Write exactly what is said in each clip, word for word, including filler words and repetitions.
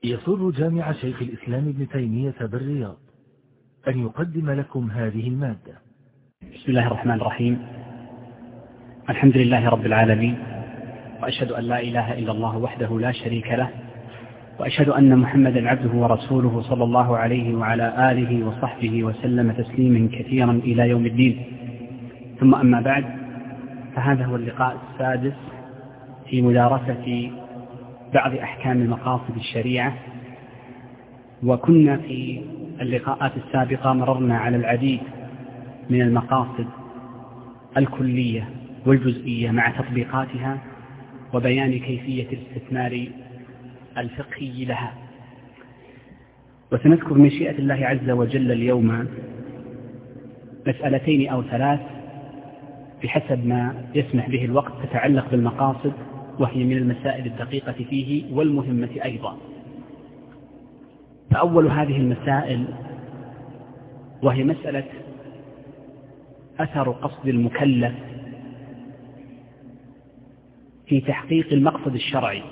يسر جامع شيخ الإسلام ابن تيمية بالرياض أن يقدم لكم هذه المادة. بسم الله الرحمن الرحيم. الحمد لله رب العالمين، وأشهد أن لا إله إلا الله وحده لا شريك له، وأشهد أن محمدا عبده ورسوله صلى الله عليه وعلى آله وصحبه وسلم تسليما كثيرا إلى يوم الدين. ثم أما بعد، فهذا هو اللقاء السادس في مدارسة بعض أحكام المقاصد الشريعة. وكنا في اللقاءات السابقة مررنا على العديد من المقاصد الكلية والجزئية مع تطبيقاتها وبيان كيفية الاستثمار الفقهي لها. وسنذكر من مشيئة الله عز وجل اليوم مسألتين أو ثلاث بحسب ما يسمح به الوقت تتعلق بالمقاصد، وهي من المسائل الدقيقة فيه والمهمة أيضا. فأول هذه المسائل وهي مسألة أثر قصد المكلف في تحقيق المقصد الشرعي.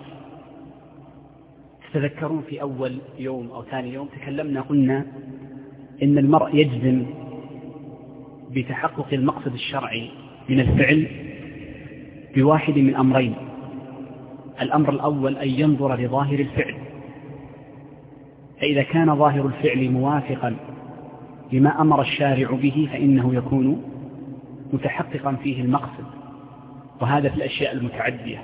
تتذكرون في أول يوم أو ثاني يوم تكلمنا قلنا إن المرء يجزم بتحقق المقصد الشرعي من الفعل بواحد من أمرين. الأمر الأول أن ينظر لظاهر الفعل، فإذا كان ظاهر الفعل موافقا لما أمر الشارع به فإنه يكون متحققا فيه المقصد، وهذا في الأشياء المتعدية.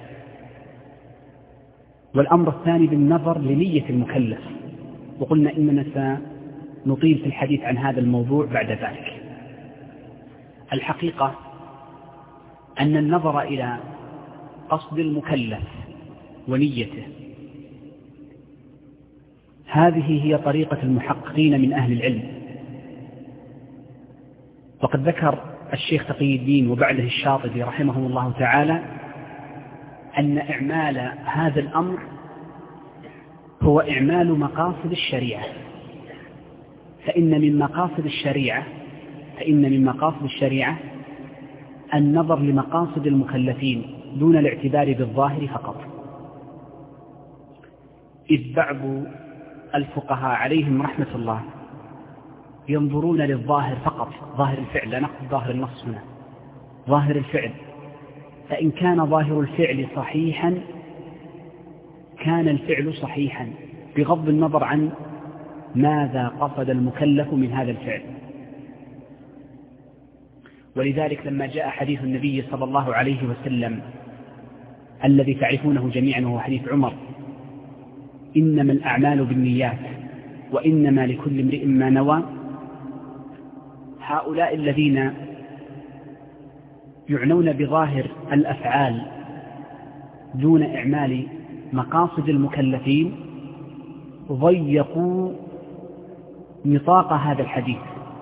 والأمر الثاني بالنظر لنية المكلف، وقلنا إننا سنطيل في الحديث عن هذا الموضوع بعد ذلك. الحقيقة أن النظر إلى قصد المكلف ونيته هذه هي طريقة المحققين من أهل العلم. وقد ذكر الشيخ تقي الدين وبعده الشاطبي رحمه الله تعالى أن إعمال هذا الأمر هو إعمال مقاصد الشريعة، فإن من مقاصد الشريعة فإن من مقاصد الشريعة النظر لمقاصد المكلفين دون الاعتبار بالظاهر فقط. إذ بعض الفقهاء عليهم رحمة الله ينظرون للظاهر فقط، ظاهر الفعل، لا نقصد ظاهر النص هنا، ظاهر الفعل. فإن كان ظاهر الفعل صحيحا كان الفعل صحيحا بغض النظر عن ماذا قصد المكلف من هذا الفعل. ولذلك لما جاء حديث النبي صلى الله عليه وسلم الذي تعرفونه جميعا وهو حديث عمر: إنما الأعمال بالنيات وإنما لكل امرئ ما نوى، هؤلاء الذين يعنون بظاهر الأفعال دون إعمال مقاصد المكلفين ضيقوا نطاق هذا الحديث،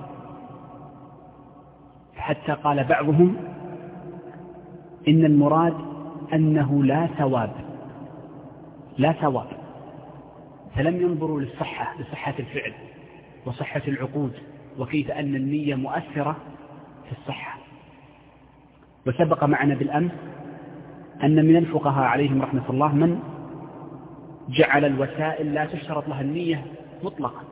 حتى قال بعضهم إن المراد أنه لا ثواب لا ثواب فلم ينظروا للصحة لصحة الفعل وصحة العقود وكيف أن النية مؤثرة في الصحة. وسبق معنا بالأمس أن من الفقهاء عليهم رحمة الله من جعل الوسائل لا تشترط لها النية مطلقا،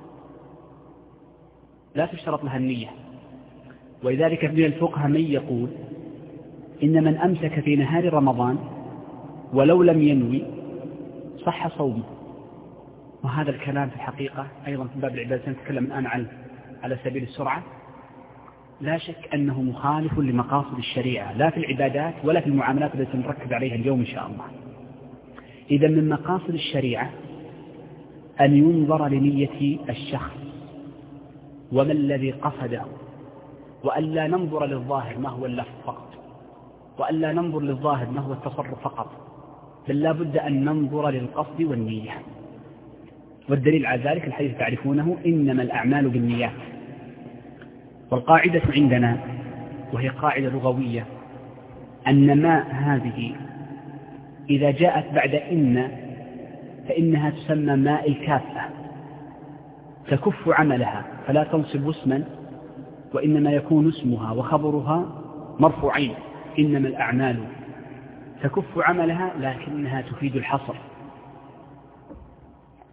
لا تشترط لها النية. ولذلك من الفقهاء من يقول إن من أمسك في نهار رمضان ولو لم ينوي صح صومه. وهذا الكلام في الحقيقة أيضا في باب العبادة سنتكلم الآن عنه على سبيل السرعة، لا شك أنه مخالف لمقاصد الشريعة، لا في العبادات ولا في المعاملات التي نركز عليها اليوم إن شاء الله. إذا من مقاصد الشريعة أن ينظر لنية الشخص وما الذي قصده، وألا ننظر للظاهر ما هو اللفظ فقط، وألا ننظر للظاهر ما هو التصرف فقط، بل لا بد أن ننظر للقصد والنية. والدليل على ذلك الحديث تعرفونه: إنما الأعمال بالنيات. والقاعدة عندنا وهي قاعدة لغوية أن ما هذه إذا جاءت بعد إن فإنها تسمى ماء الكافة، تكف عملها فلا تنصب اسما، وإنما يكون اسمها وخبرها مرفوعين. إنما الأعمال تكف عملها لكنها تفيد الحصر.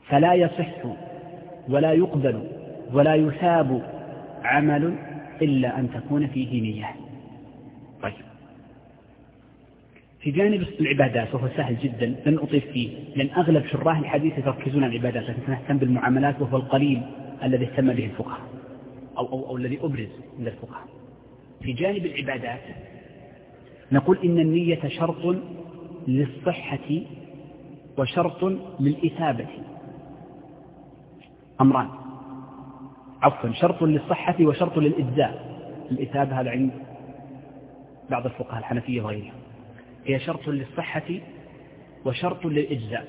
فلا يصح ولا يقبل ولا يثاب عمل إلا أن تكون فيه نية. طيب، في جانب العبادات وهو سهل جدا لن أطيل فيه، لأن أغلب شراح الحديث يركزون على العبادات، لكن نهتم بالمعاملات وهو القليل الذي اهتم به الفقهاء أو, أو, أو الذي أبرز من الفقهاء. في جانب العبادات نقول إن النية شرط للصحة وشرط للإثابة، أمران، عفوا شرط للصحة وشرط للإجزاء. الإثابة هذا عند بعض الفقهاء الحنفية وغيرهم، هي شرط للصحة وشرط للإجزاء.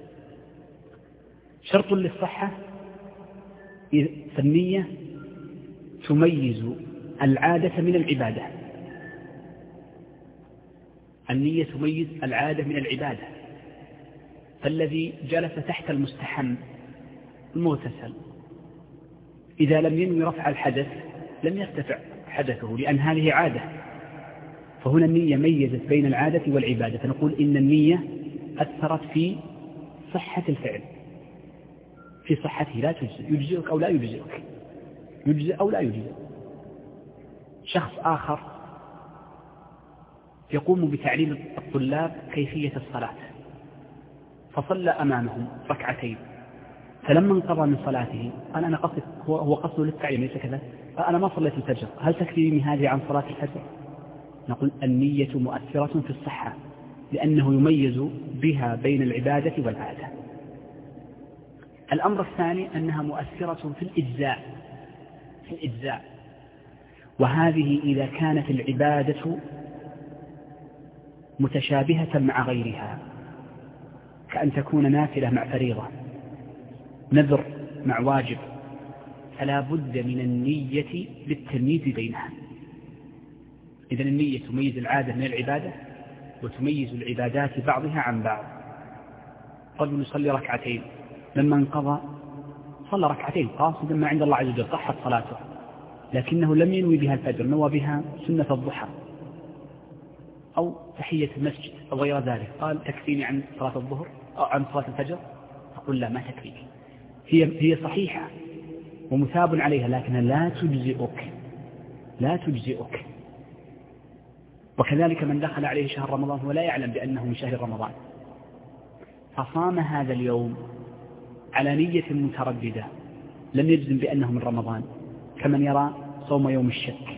شرط للصحة فالنية تميز العادة من العبادة، النية تميز العادة من العبادة. فالذي جلس تحت المستحم المغتسل إذا لم ينوي رفع الحدث لم يرتفع حدثه، لأن هذه عادة. فهنا النية ميزت بين العادة والعبادة، فنقول إن النية أثرت في صحة الفعل، في صحته، لا تجزئ، يجزئك أو لا يجزئك، يجزئ أو لا يجزئ. شخص آخر يقوم بتعليم الطلاب كيفية الصلاة، فصلى أمامهم ركعتين، فلما انقضى من صلاته قال أنا قصد، هو قصده للتعليم ليس كذا، أنا ما صليت الفجر، هل تكفيني هذه عن صلاة الفجر؟ نقول النية مؤثرة في الصحة، لأنه يميز بها بين العبادة والعادة. الأمر الثاني أنها مؤثرة في الإجزاء، في الإجزاء وهذه إذا كانت العبادة متشابهة مع غيرها، كأن تكون نافلة مع فريضة، نذر مع واجب، فلا بد من النية للتمييز بينها. إذن النية تميز العادة من العبادة وتميز العبادات بعضها عن بعض. رجل يصلي ركعتين، لما انقضى صلى ركعتين قاصدا ما عند الله عز وجل، صحت صلاته، لكنه لم ينوي بها الفجر، نوى بها سنة الضحى أو تحية المسجد أو غير ذلك، قال تكفيني عن صلاة الظهر أو عن صلاة الفجر، أقول لا، ما تكفيك، هي هي صحيحة ومثاب عليها، لكنها لا تجزئك، لا تجزئك. وكذلك من دخل عليه شهر رمضان ولا يعلم بأنه من شهر رمضان، فصام هذا اليوم على نية مترددة، لم يجزم بأنه من رمضان، كمن يرى صوم يوم الشك،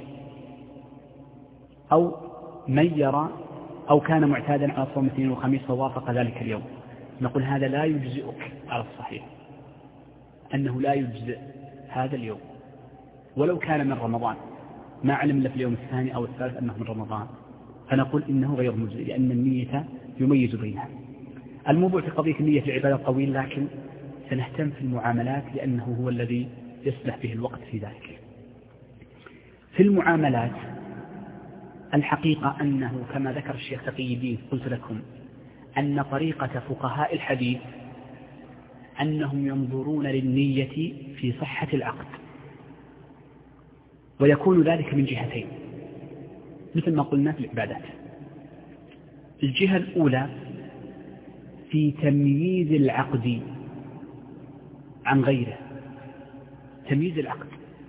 أو من يرى أو كان معتادا على صوم اثنين وخميس فوافق ذلك اليوم. نقول هذا لا يجزئك على الصحيح، أنه لا يجزئ هذا اليوم ولو كان من رمضان، ما علم إلا في اليوم الثاني أو الثالث أنه من رمضان، فنقول إنه غير مجزئ، لأن النية يميز بينها. الموضوع في قضية النية في العبادة طويل، لكن سنهتم في المعاملات لأنه هو الذي يصلح به الوقت في ذلك. في المعاملات الحقيقة أنه كما ذكر الشيخ تقي الدين، قلت لكم أن طريقة فقهاء الحديث أنهم ينظرون للنية في صحة العقد، ويكون ذلك من جهتين مثل ما قلنا في العبادات. الجهة الأولى في تمييز العقد عن غيره، تمييز العقد.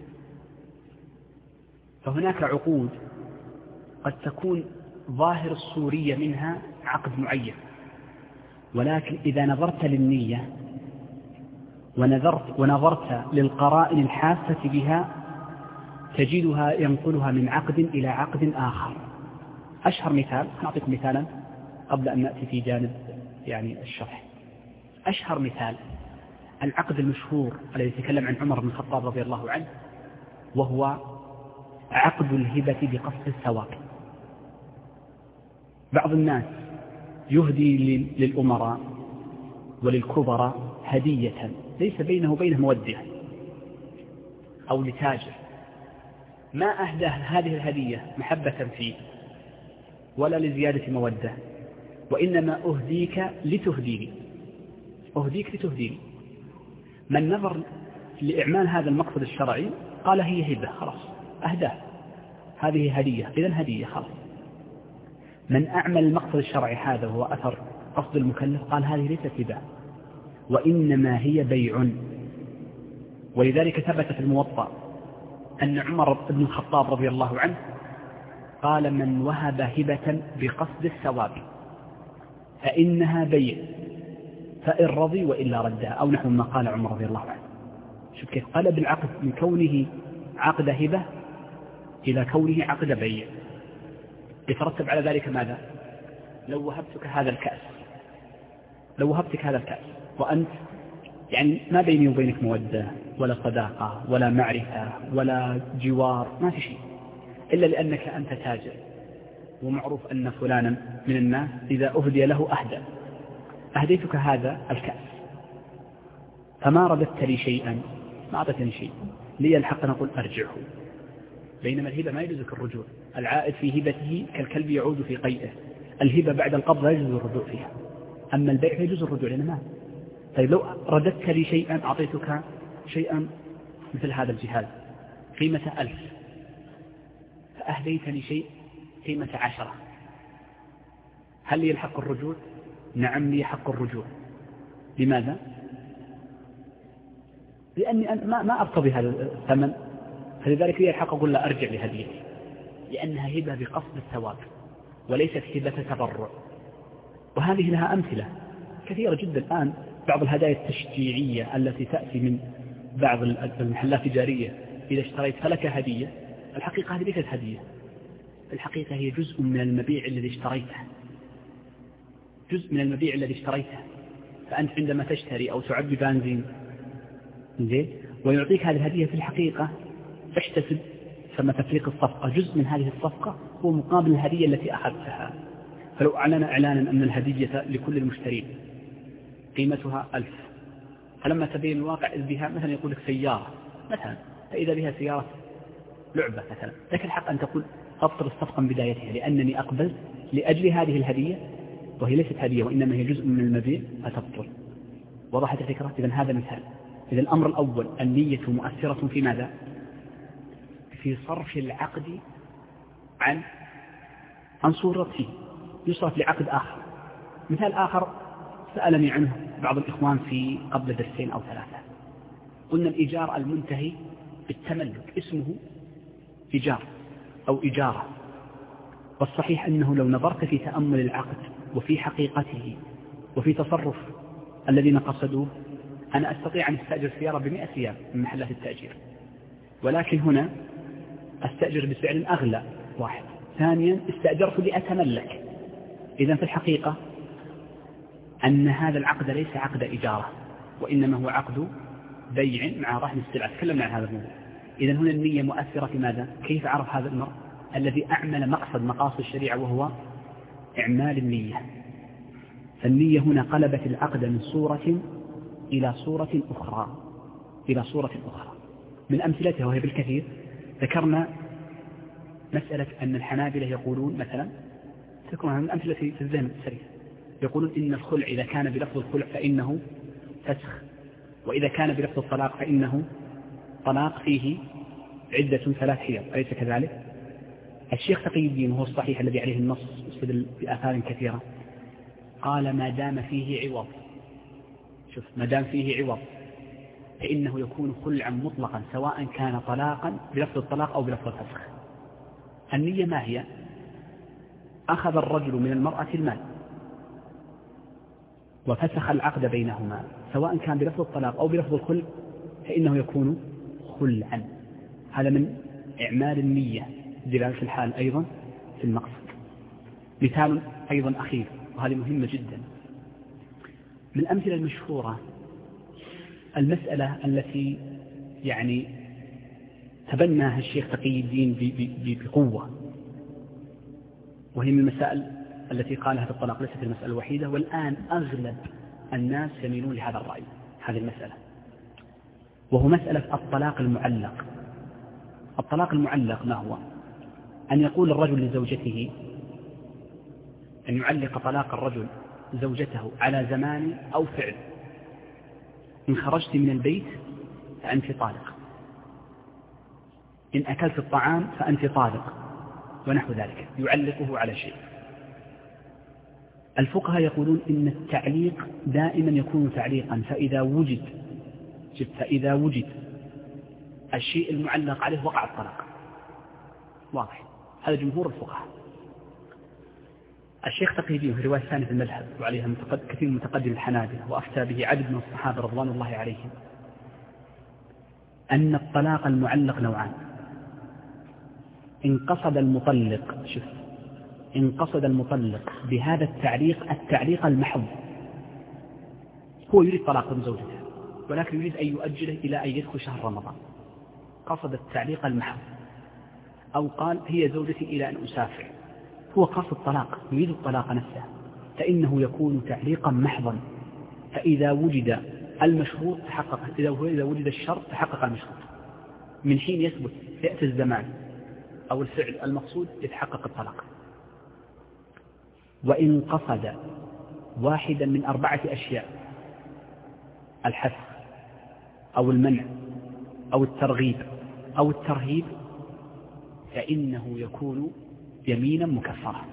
فهناك عقود قد تكون ظاهر الصورية منها عقد معين، ولكن إذا نظرت للنية ونظرت, ونظرت للقرائن الحافة بها تجدها ينقلها من عقد إلى عقد آخر. أشهر مثال، نعطيكم مثالا قبل أن نأتي في جانب يعني الشرح. أشهر مثال العقد المشهور الذي يتكلم عن عمر بن الخطاب رضي الله عنه، وهو عقد الهبة بقصد الثواب. بعض الناس يهدي للأمراء وللكبراء هدية ليس بينه وبينه مودة، أو لتاجر، ما أهدى هذه الهدية محبة فيه ولا لزيادة مودة، وإنما أهديك لتهديني، أهديك لتهديني. من نظر لإعمال هذا المقصد الشرعي قال هي هبة، خلاص أهداه، هذه هدية، إذن هدية خلاص. من أعمل المقصد الشرعي هذا وهو أثر قصد المكلف قال هذه ليست هبة، وإنما هي بيع. ولذلك ثبت في الموطأ أن عمر بن الخطاب رضي الله عنه قال: من وهب هبة بقصد الثواب فإنها بيع، فإن رضي وإلا ردها، أو نحو ما قال عمر رضي الله عنه. شوف كيف قلب العقد من كونه عقد هبة إلى كونه عقد بيع. يترتب على ذلك ماذا؟ لو وهبتك هذا الكأس لو وهبتك هذا الكأس وأنت يعني ما بيني وبينك مودة ولا صداقة ولا معرفة ولا جوار، ما في شيء، إلا لأنك أنت تاجر ومعروف أن فلانا من الناس إذا أهدي له أهدى. أهديتك هذا الكأس فما رددت لي شيئا، ما أعطتني شيء، لي الحق نقول أرجعه. بينما الهبة ما يجوزك الرجوع، العائد في هبته كالكلب يعود في قيئه. الهبة بعد القبض لا يجوز الرجوع فيها، أما البيع يجوز الرجوع لنا. طيب لو رددت لي شيئا، أعطيتك شيئا مثل هذا الجهاز قيمة ألف، فأهديتني شيء قيمة عشرة، هل لي الحق الرجوع؟ نعم لي حق الرجوع. لماذا؟ لأني ما ما أرتضي هذا الثمن، فلذلك لي الحق أقول لا أرجع لهديتي، لأنها هبة بقصد الثواب وليست هبة تبرع. وهذه لها أمثلة كثيرة جدا الآن. بعض الهدايا التشجيعية التي تأتي من بعض المحلات التجارية، إذا اشتريت فلك هدية، الحقيقة هذه ليست هدية، الحقيقة هي جزء من المبيع الذي اشتريته، جزء من المبيع الذي اشتريته. فأنت عندما تشتري أو تعبي بنزين زين ويعطيك هذه الهدية، في الحقيقة احتسب ثم تفريق الصفقة، جزء من هذه الصفقة هو مقابل الهدية التي أخذتها. فلو أعلن إعلانا أن الهدية لكل المشترين قيمتها ألف، فلما تبين الواقع إذ بها مثلا يقول لك سيارة مثلا، فإذا بها سيارة لعبة مثلا، لك الحق أن تقول أبطل الصفقة من بدايتها، لأنني أقبلت لأجل هذه الهدية وهي ليست هدية وإنما هي جزء من المبيع، فتبطل. وضحت الفكرة؟ إذن هذا مثال. إذن الأمر الأول النية مؤثرة في ماذا؟ في صرف العقد عن عن صورته، يصرف لعقد آخر. مثال آخر سألني عنه بعض الإخوان في قبل درسين أو ثلاثة. قلنا الإيجار المنتهي بالتملك اسمه إيجار أو إجارة، والصحيح أنه لو نظرت في تأمل العقد وفي حقيقته وفي تصرف الذين قصدوه، أنا أستطيع أن أستأجر سيارة بمئة ريال من محلات التأجير، ولكن هنا أستأجر بسعر أغلى واحد. ثانيا استأجرت لأتملك. إذن في الحقيقة أن هذا العقد ليس عقد إجارة، وإنما هو عقد بيع مع رهن السلعة. تكلمنا عن هذا الموضوع. إذن هنا النية مؤثرة في ماذا؟ كيف عرف هذا المرء الذي أعمل مقصد مقاصد الشريعة وهو إعمال النية؟ فالنية هنا قلبت العقد من صورة إلى صورة أخرى إلى صورة أخرى. من أمثلتها وهي بالكثير ذكرنا مسألة أن الحنابلة يقولون مثلا، تذكرون من أمثلة في الذهن السريع، يقولون إن الخلع إذا كان بلفظ الخلع فإنه فسخ، وإذا كان بلفظ الطلاق فإنه طلاق فيه عدة ثلاث حيض، أليس كذلك؟ الشيخ تقي الدين وهو الصحيح الذي عليه النص استدل بآثار كثيرة، قال ما دام فيه عوض، شوف ما دام فيه عوض فإنه يكون خلعا مطلقا سواء كان طلاقا بلفظ الطلاق أو بلفظ الفسخ. النية ما هي؟ أخذ الرجل من المرأة المال وفسخ العقد بينهما سواء كان بلفظ الطلاق أو بلفظ الخلع، فإنه يكون خلعا. هذا من إعمال النية دلالة الحال أيضا في المقصد. مثال أيضا أخير وهذه مهمة جدا، من الأمثلة المشهورة المسألة التي يعني تبناها الشيخ تقي الدين بقوة، وهي من المسائل التي قالها في الطلاق، ليست المسألة الوحيدة، والآن أغلب الناس يميلون لهذا الرأي، هذه المسألة، وهو مسألة الطلاق المعلق. الطلاق المعلق ما هو؟ أن يقول الرجل لزوجته، أن يعلق طلاق الرجل زوجته على زمان أو فعل، إن خرجت من البيت فأنت طالق، إن أكلت الطعام فأنت طالق، ونحو ذلك، يعلقه على شيء. الفقهاء يقولون إن التعليق دائما يكون تعليقا، فإذا وجد فإذا وجد الشيء المعلق عليه وقع الطلاق. واضح، هذا جمهور الفقهاء. الشيخ تقي الدين في رواية ثانية في المذهب وعليها كثير من متقدم الحنابلة وأفتى به عدد من الصحابة رضوان الله عليهم، أن الطلاق المعلق نوعان. إن قصد المطلق شوف إن قصد المطلق بهذا التعليق التعليق المحض، هو يريد طلاق من زوجته ولكن يريد أن يؤجله إلى أن يدخل شهر رمضان، قصد التعليق المحض، أو قال هي زوجتي إلى أن أسافر، هو قصد الطلاق يريد الطلاق نفسه، فإنه يكون تعليقا محضا. فإذا وجد المشروط تحقق، إذا وجد الشرط تحقق المشروط. من حين يثبت يأتي الزمان أو الفعل المقصود يتحقق الطلاق. وإن قصد واحدا من أربعة أشياء، الحث أو المنع أو الترغيب أو الترهيب، فإنه يكون يمينا مكفرة.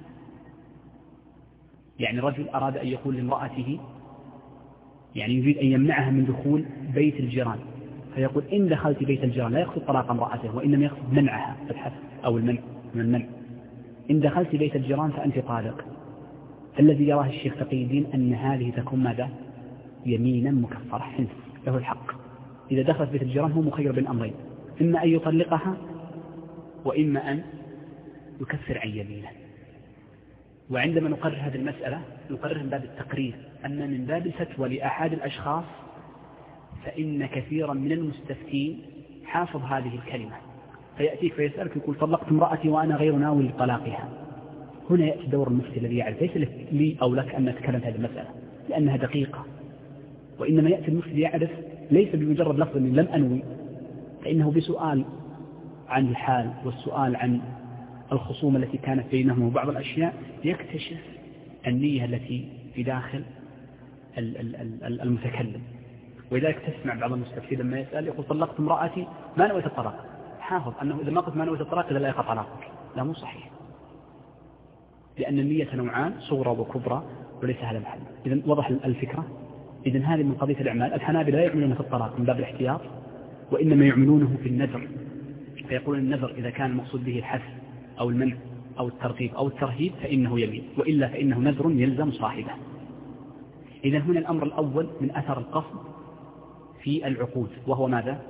يعني رجل أراد أن يقول لامرأته، يعني يريد أن يمنعها من دخول بيت الجيران، فيقول إن دخلت بيت الجيران، لا يقصد طلاق امرأته وإنما يقصد منعها، الحث أو المنع من المنع. إن دخلت بيت الجيران فأنت طالق. الذي يراه الشيخ تقي الدين أن هذه تكون ماذا؟ يمينا مكفرة، حنس له الحق. إذا دخلت بيت الجيران هو مخير بين أمرين، إما أن يطلقها وإما أن يكفر عن يمينه. وعندما نقرر هذه المسألة نقرر من باب التقرير، أن من باب الفتوى لأحد الأشخاص، فإن كثيرا من المستفتين حافظ هذه الكلمة، فيأتيك فيسألك يقول طلقت امرأتي وأنا غير ناوي لطلاقها. هنا يأتي دور المفتي الذي يعرف، ليس لي أو لك أن نتكلم هذه المسألة لأنها دقيقة، وإنما يأتي المفتي يعرف ليس بمجرد لفظ من لم أنوي، فإنه بسؤال عن الحال والسؤال عن الخصومة التي كانت بينهم وبعض الأشياء يكتشف النية التي في داخل المتكلم. ولذلك تسمع بعض المستفتين لما يسأل يقول طلقت امرأتي ما نويت الطلاق، حافظ أنه إذا ما قلت ما نويت الطلاق إذا لا يقع طلاقك، لا مو صحيح، لأن النية نوعان، صغرى وكبرى، وليس هذا محل. إذن وضح الفكرة. إذن هذه من قضية الأعمال. الحنابلة لا يعملون في الطلاق من باب الاحتياط، وإنما يعملونه في النذر، فيقول النذر إذا كان المقصود به الحث أو المنع أو الترغيب أو الترهيب فإنه يمين، وإلا فإنه نذر يلزم صاحبه. إذن هنا الأمر الأول من أثر القصد في العقود، وهو ماذا؟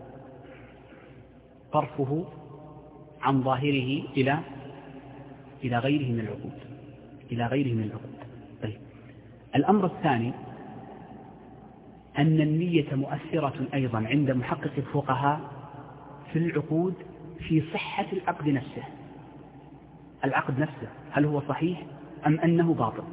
طرفه عن ظاهره إلى إلى غيره من العقود إلى غيره من العقود. طيب. الأمر الثاني أن النية مؤثرة أيضا عند محقق الفقهاء في العقود في صحة العقد نفسه. العقد نفسه هل هو صحيح أم أنه باطل؟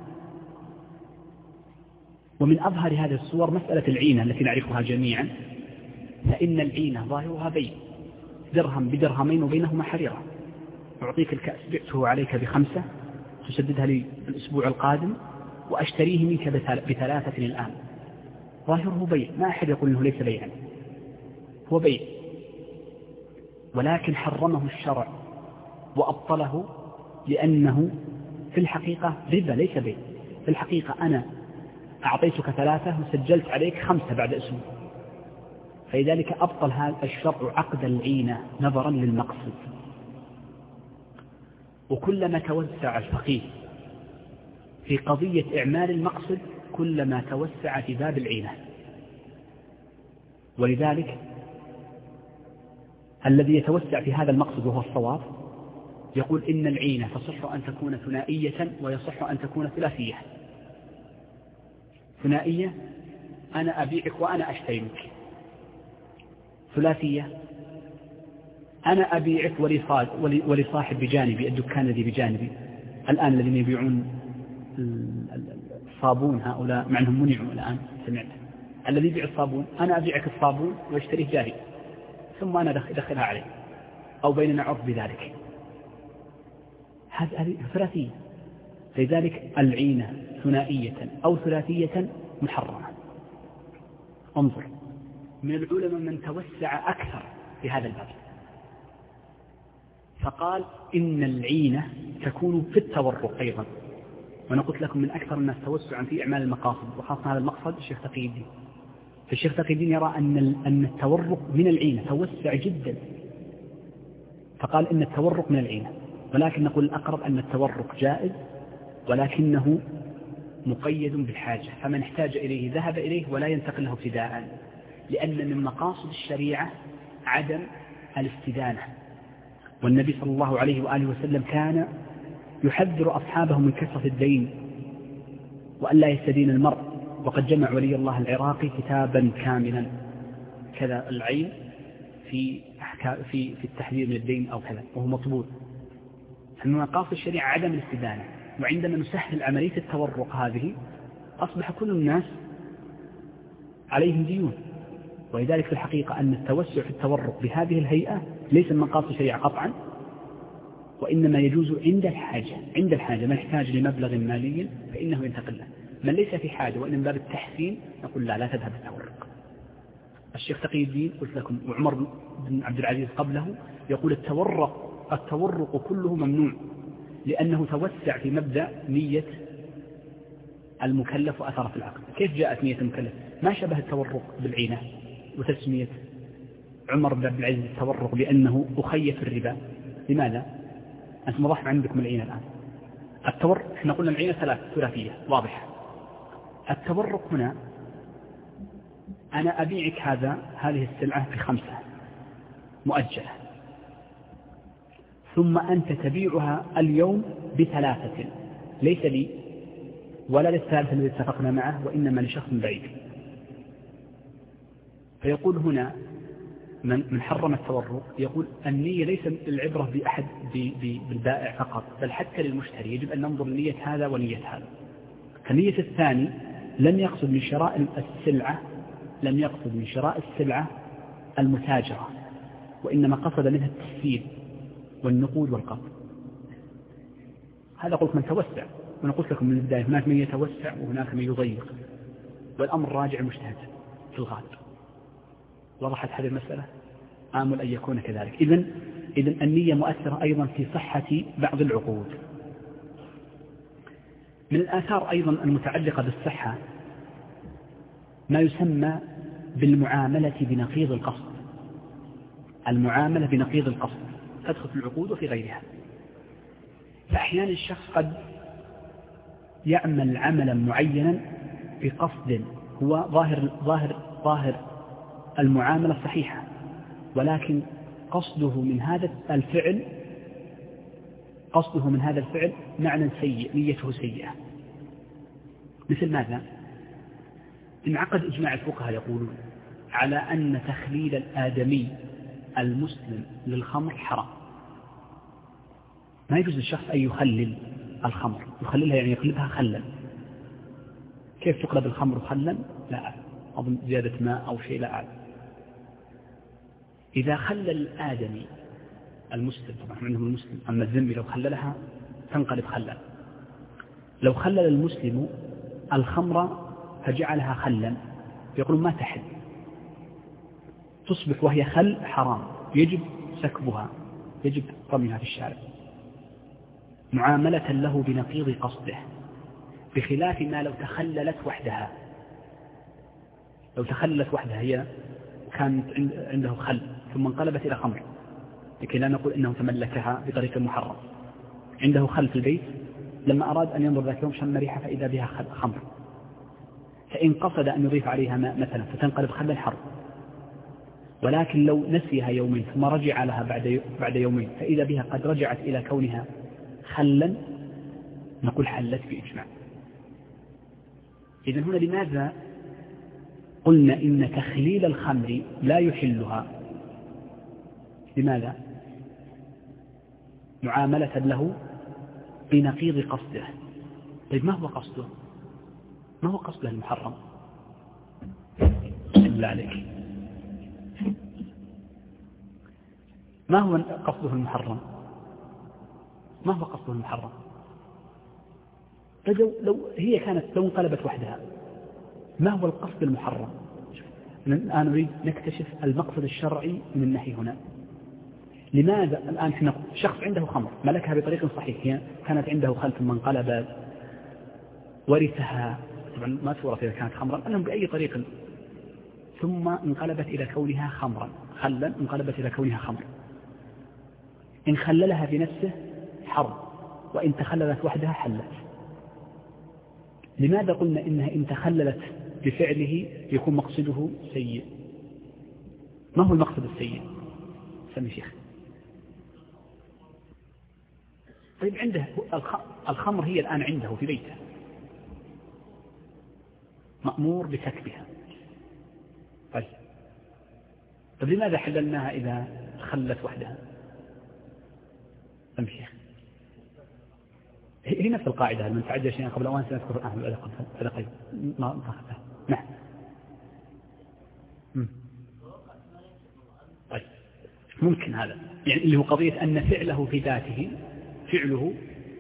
ومن أظهر هذه الصور مسألة العينة التي نعرفها جميعا، فإن العينة ظاهرها بيع، درهم بدرهمين وبينهما حريرة، أعطيك الكأس بعته عليك بخمسة تسددها لي الأسبوع القادم وأشتريه منك بثلاثة الآن، ظاهره بيع، ما أحد يقول أنه ليس بيعا، هو بيع، ولكن حرمه الشرع وأبطله لأنه في الحقيقة ربا ليس بيع. في الحقيقة أنا أعطيتك ثلاثة وسجلت عليك خمسة بعد أسبوع، فلذلك أبطل هذا الشرع عقد العينة نظرا للمقصد. وكلما توسع الفقيه في قضية إعمال المقصد كلما توسع في باب العينة. ولذلك الذي يتوسع في هذا المقصد وهو الصواب يقول إن العينة تصح أن تكون ثنائية ويصح أن تكون ثلاثية. ثنائية أنا أبيعك وأنا أشتري منك. ثلاثية أنا أبيعك ولصاحب بجانبي الدكان الذي بجانبي. الآن الذين يبيعون الصابون هؤلاء مع أنهم منعوا الآن سمعت، الذي يبيع الصابون أنا أبيعك الصابون واشتريه جاري ثم أنا أدخلها عليه أو بيننا عرض بذلك، هذه ثلاثية. لذلك العينة ثنائية أو ثلاثية محرمة. انظر من العلماء من توسع أكثر في هذا الباب فقال إن العينة تكون في التورق أيضا، وأنا قلت لكم من أكثر الناس توسعا في إعمال المقاصد، وخاصة هذا المقصد الشيخ تقي الدين. فالشيخ تقي الدين يرى أن أن التورق من العينة توسع جدا، فقال إن التورق من العينة، ولكن نقول الأقرب أن التورق جائز ولكنه مقيد بالحاجة، فمن احتاج إليه ذهب إليه ولا ينتقل له ابتداء، لأن من مقاصد الشريعة عدم الاستدانة. والنبي صلى الله عليه وآله وسلم كان يحذر أصحابه من كثرة الدين وأن لا يستدين المرء، وقد جمع ولي الله العراقي كتابا كاملا كذا العين في في في التحذير من الدين أو كذا، وهو مطبوع. فمن مقاصد الشريعة عدم الاستدانة، وعندما نسهل عملية التورق هذه أصبح كل الناس عليهم ديون. ولذلك في الحقيقة أن التوسع في التورق بهذه الهيئة ليس من مقاصد الشريعة قطعا، وإنما يجوز عند الحاجة. عند الحاجة من يحتاج لمبلغ مالي فإنه ينتقل له، من ليس في حاجة وإن من باب التحسين نقول لا لا تذهب التورق. الشيخ تقي الدين قلت لكم وعمر بن عبد العزيز قبله يقول التورق التورق كله ممنوع، لأنه توسع في مبدأ نية المكلف وأثر في العقد. كيف جاءت نية المكلف؟ ما شبه التورق بالعينة وتسمية عمر بن عبد العزيز التورق بأنه أخيف الربا. لماذا؟ أنتم وضح عندكم العينة الآن. التورق احنا قلنا العينة ثلاث ثلاثية واضحة. التورق هنا أنا أبيعك هذا هذه السلعة بخمسة مؤجلة، ثم أنت تبيعها اليوم بثلاثة، ليس لي ولا للثالثة الذي اتفقنا معه، وإنما لشخص بعيد. فيقول هنا من من حرم التورق يقول النية ليس العبرة بأحد بالبائع فقط، بل حتى للمشتري يجب أن ننظر لنية هذا ونية هذا. فالنية الثاني لم يقصد من شراء السلعة لم يقصد من شراء السلعة المتاجرة، وإنما قصد منها التسهيل والنقود والقبض. هذا قلت من توسع، وأنا قلت لكم من البداية هناك من يتوسع وهناك من يضيق، والأمر راجع المجتهد في الغالب. وضحت هذه المسألة؟ آمل أن يكون كذلك. إذن إذن النية مؤثرة أيضا في صحة بعض العقود. من الآثار أيضا المتعلقة بالصحة ما يسمى بالمعاملة بنقيض القصد. المعاملة بنقيض القصد تدخل في العقود وفي غيرها. فأحيانا الشخص قد يعمل عملا معينا بقصد هو ظاهر ظاهر ظاهر المعاملة صحيحة، ولكن قصده من هذا الفعل قصده من هذا الفعل معنى سيء، نيته سيئة. مثل ماذا؟ انعقد إجماع الفقهاء يقولون على أن تخليل الآدمي المسلم للخمر حرام. ما يجوز للشخص أن يخلل الخمر، يخللها يعني يقلبها خلا. كيف تقلب الخمر خلا؟ لا أعلم، أظن زيادة ماء أو شيء، لا أعلم. إذا خلل الآدمي المسلم، طبعا عندهم المسلم، أما الذمي لو خللها تنقلب خلا. لو خلل المسلم الخمر فجعلها خلا يقولون ما تحل، تصبح وهي خل حرام، يجب سكبها، يجب رميها في الشارع معاملة له بنقيض قصده، بخلاف ما لو تخللت وحدها. لو تخللت وحدها هي كانت عنده خل ثم انقلبت إلى خمر، لكي لا نقول إنه تملكها بطريقة محرم. عنده خل في البيت، لما أراد أن ينظر ذاك يوم شم ريحة فإذا بها خمر، فإن قصد أن يضيف عليها ماء مثلا فتنقلب خلا حر. ولكن لو نسيها يومين ثم رجع لها بعد بعد يومين فإذا بها قد رجعت إلى كونها خلا، نقول حلت بإجماع. إذن هنا لماذا قلنا إن تخليل الخمر لا يحلها؟ لماذا؟ معاملة له بنقيض قصده. طيب ما هو قصده؟ ما هو قصده المحرم؟ بالله عليك، ما هو قصده المحرم؟ ما هو قصده المحرم؟ لو, لو هي كانت لو انقلبت وحدها ما هو القصد المحرم؟ الآن نريد نكتشف المقصد الشرعي من النهي هنا. لماذا الآن احنا شخص عنده خمر ملكها بطريق صحيح، هي كانت عنده خل ثم انقلبت ورثها، طبعا ما تورث إذا كانت خمرا، أنهم بأي طريق، ثم انقلبت إلى كونها خمرا، خلا انقلبت إلى كونها خمر. إن خللها بنفسه حرم، وإن تخللت وحدها حلت. لماذا قلنا إنها إن تخللت بفعله يكون مقصده سيء؟ ما هو المقصد السيء؟ سمي شيخ. طيب عنده الخمر هي الآن عنده في بيته، مأمور بكتبها. طيب طيب لماذا حللناها إذا خلت وحدها؟ سمي شيخ. هي نفس القاعدة، من تعجل شيئا قبل أوان سنذكر أهل الأدق هذا قيد ما أخذها. نعم. طيب ممكن هذا يعني اللي هو قضية أن فعله في ذاته فعله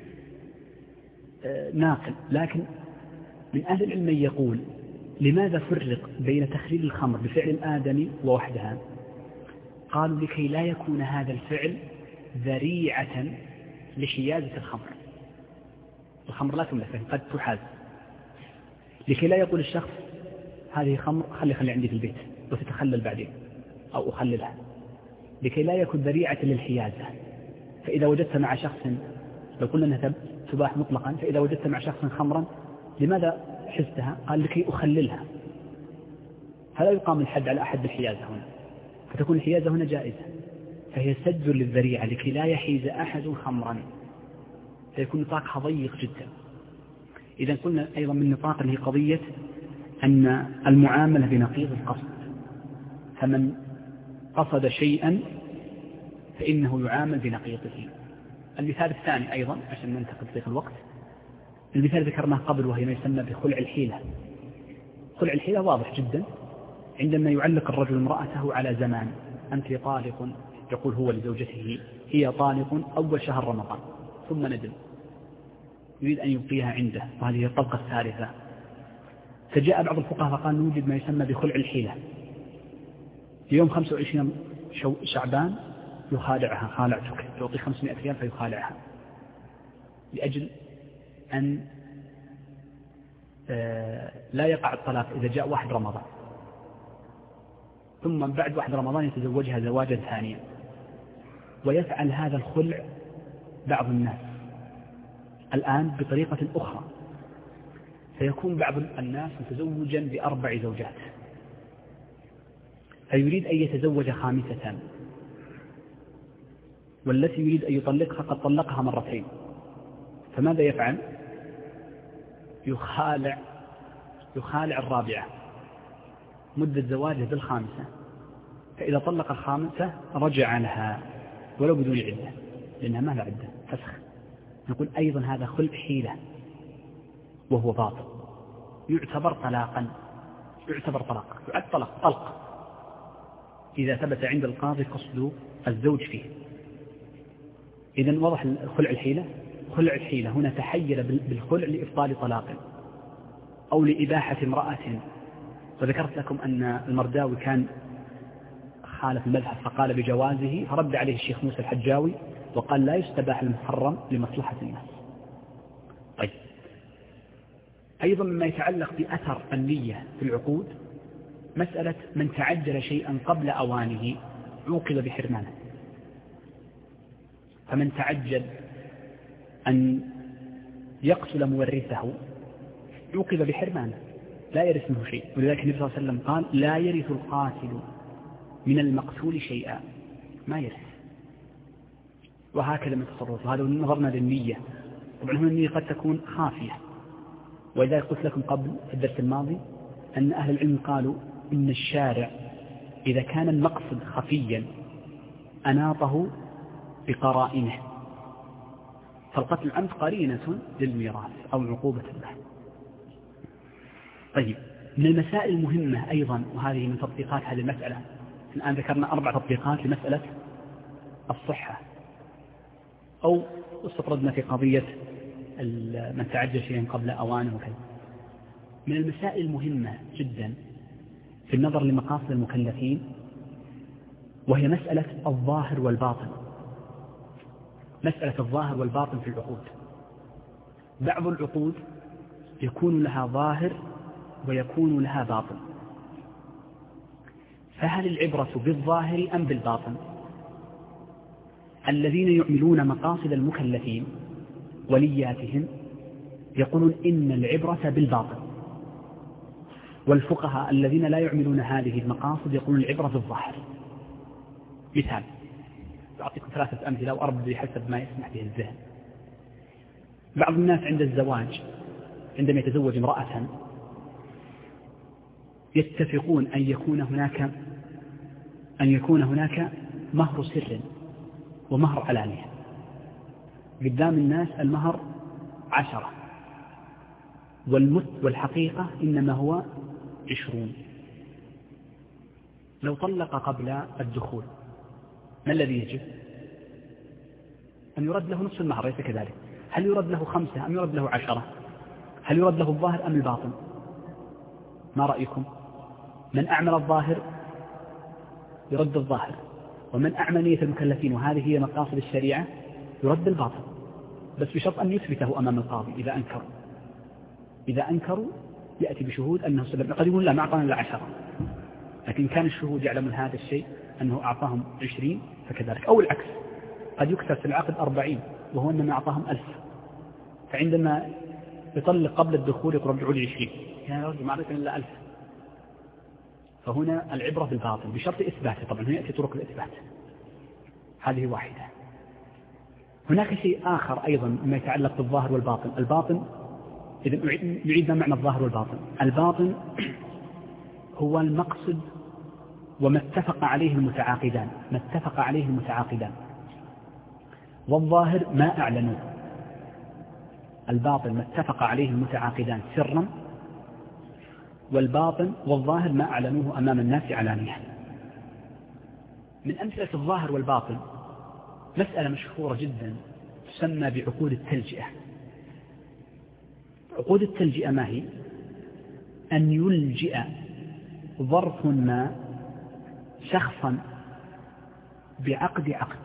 ناقل، لكن من أهل العلم يقول لماذا فرق بين تخليل الخمر بفعل الآدمي ووحدها؟ قالوا لكي لا يكون هذا الفعل ذريعة لحيازة الخمر. الخمر لا تملك قد تحاز، لكي لا يقول الشخص هذه خمر خلي خلي عندي في البيت وتتخلل بعدين أو أخللها، لكي لا يكون ذريعة للحيازة. فإذا وجدت مع شخص، لو قلنا أنها تباح مطلقا، فإذا وجدت مع شخص خمرا لماذا حزتها؟ قال لكي أخللها. فلا يقام الحد على أحد الحيازة هنا، فتكون الحيازة هنا جائزة، فهي سد للذريعة لكي لا يحيز أحد خمرا، فيكون نطاقها ضيق جدا. إذا قلنا أيضا من نطاق اللي هي قضية أن المعاملة بنقيض القصد، فمن قصد شيئا فإنه يعامل بنقيضه. المثال الثاني أيضا عشان ننتقل في الوقت، المثال ذكرناه قبل وهي ما يسمى بخلع الحيلة. خلع الحيلة واضح جدا، عندما يعلق الرجل امرأته على زمان، أنت طالق، يقول هو لزوجته هي طالق أول شهر رمضان، ثم ندم يريد أن يبقيها عنده، وهذه الطلقة الثالثة. فجاء بعض الفقهاء فقال نوجد ما يسمى بخلع الحيلة. في يوم خمسة وعشرين شعبان يخالعها، خالعتك، يعطي خمسمائة ريال فيخالعها لأجل أن لا يقع الطلاق إذا جاء واحد رمضان، ثم بعد واحد رمضان يتزوجها زواجا ثانيا. ويفعل هذا الخلع بعض الناس الآن بطريقة أخرى، فيكون بعض الناس متزوجا بأربع زوجات، فيريد أن يتزوج خامسة، والتي يريد أن يطلقها قد طلقها مرتين، فماذا يفعل؟ يخالع يخالع الرابعة مدة زواجه بالخامسة، فإذا طلق الخامسة رجع لها ولو بدون عدة، لأنها ما لها عدة، فسخ. نقول أيضا هذا خلع حيلة وهو باطل، يعتبر طلاقا، يعتبر طلاق، يعد طلاق طلق إذا ثبت عند القاضي قصد الزوج فيه. إذن واضح خلع الحيلة. خلع الحيلة هنا تحيل بالخلع لإبطال طلاق أو لإباحة امرأة. وذكرت لكم أن المرداوي كان خالف المذهب فقال بجوازه، فرد عليه الشيخ موسى الحجاوي وقال لا يستباح المحرم لمصلحة الناس. طيب أيضا مما يتعلق بأثر النية في العقود مسألة من تعجل شيئا قبل أوانه عوقب بحرمانه. فمن تعجل أن يقتل مورثه عوقب بحرمانه، لا يرث منه شيء. ولذلك النبي صلى الله عليه وسلم قال لا يرث القاتل من المقتول شيئا، ما يرث. وهكذا من تصرف. وهذا نظرنا للنية. طبعا هنا النية قد تكون خافية، ولذلك قلت لكم قبل في الدرس الماضي أن أهل العلم قالوا إن الشارع إذا كان المقصد خفيا أناطه بقرائنه، فالقتل العمد قرينة للميراث أو عقوبة له. طيب من المسائل المهمة أيضا، وهذه من تطبيقات هذه المسألة، الآن ذكرنا أربع تطبيقات لمسألة الصحة، أو استطردنا في قضية من تعجل شيئا قبل أوانه وكذا. من المسائل المهمة جدا في النظر لمقاصد المكلفين وهي مسألة الظاهر والباطن. مسألة الظاهر والباطن في العقود. بعض العقود يكون لها ظاهر ويكون لها باطن. فهل العبرة بالظاهر أم بالباطن؟ الذين يعملون مقاصد المكلفين ونياتهم يقولون إن العبرة بالباطن، والفقهاء الذين لا يعملون هذه المقاصد يقولون العبرة بالظاهر. مثال، أعطيكم ثلاثة أمثلة أو أربع بحسب ما يسمح به الذهن. بعض الناس عند الزواج عندما يتزوج امرأة يتفقون أن يكون هناك أن يكون هناك مهر سر ومهر علانية. قدام الناس المهر عشرة، والمت والحقيقة إنما هو عشرون. لو طلق قبل الدخول ما الذي يجب؟ أن يرد له نصف المهر، ليس كذلك؟ هل يرد له خمسة أم يرد له عشرة؟ هل يرد له الظاهر أم الباطن؟ ما رأيكم؟ من أعمل الظاهر يرد الظاهر، ومن أعمل نية المكلفين وهذه هي مقاصد الشريعة يرد الباطن، بس بشرط أن يثبته أمام القاضي. إذا أنكروا إذا أنكروا يأتي بشهود أنه سلم. قد يقول لا، ما أعطانا إلا عشرة، لكن كان الشهود يعلمون هذا الشيء أنه أعطاهم عشرين فكذلك. أو العكس، قد يكتب في العقد أربعين وهو أنما أعطاهم ألف، فعندما يطلق قبل الدخول يقول رجعوا لي عشرين، يعني رجل ما أعطينا إلا ألف. فهنا العبرة بالباطن بشرط إثباته. طبعا هنا يأتي طرق الإثبات، هذه واحدة. هناك شيء آخر أيضا ما يتعلق بالظاهر والباطن. الباطن، إذا نعيد ما معنى الظاهر والباطن. الباطن هو المقصد وما اتفق عليه المتعاقدان ما اتفق عليه المتعاقدان والظاهر ما أعلنوه. الباطن ما اتفق عليه المتعاقدان سرا، والباطن والظاهر ما أعلنوه أمام الناس علانية. من أمثلة الظاهر والباطن مسألة مشهورة جدا تسمى بعقود التلجئة. عقود التلجئة ما هي؟ أن يلجئ ظرف ما شخصا بعقد عقد.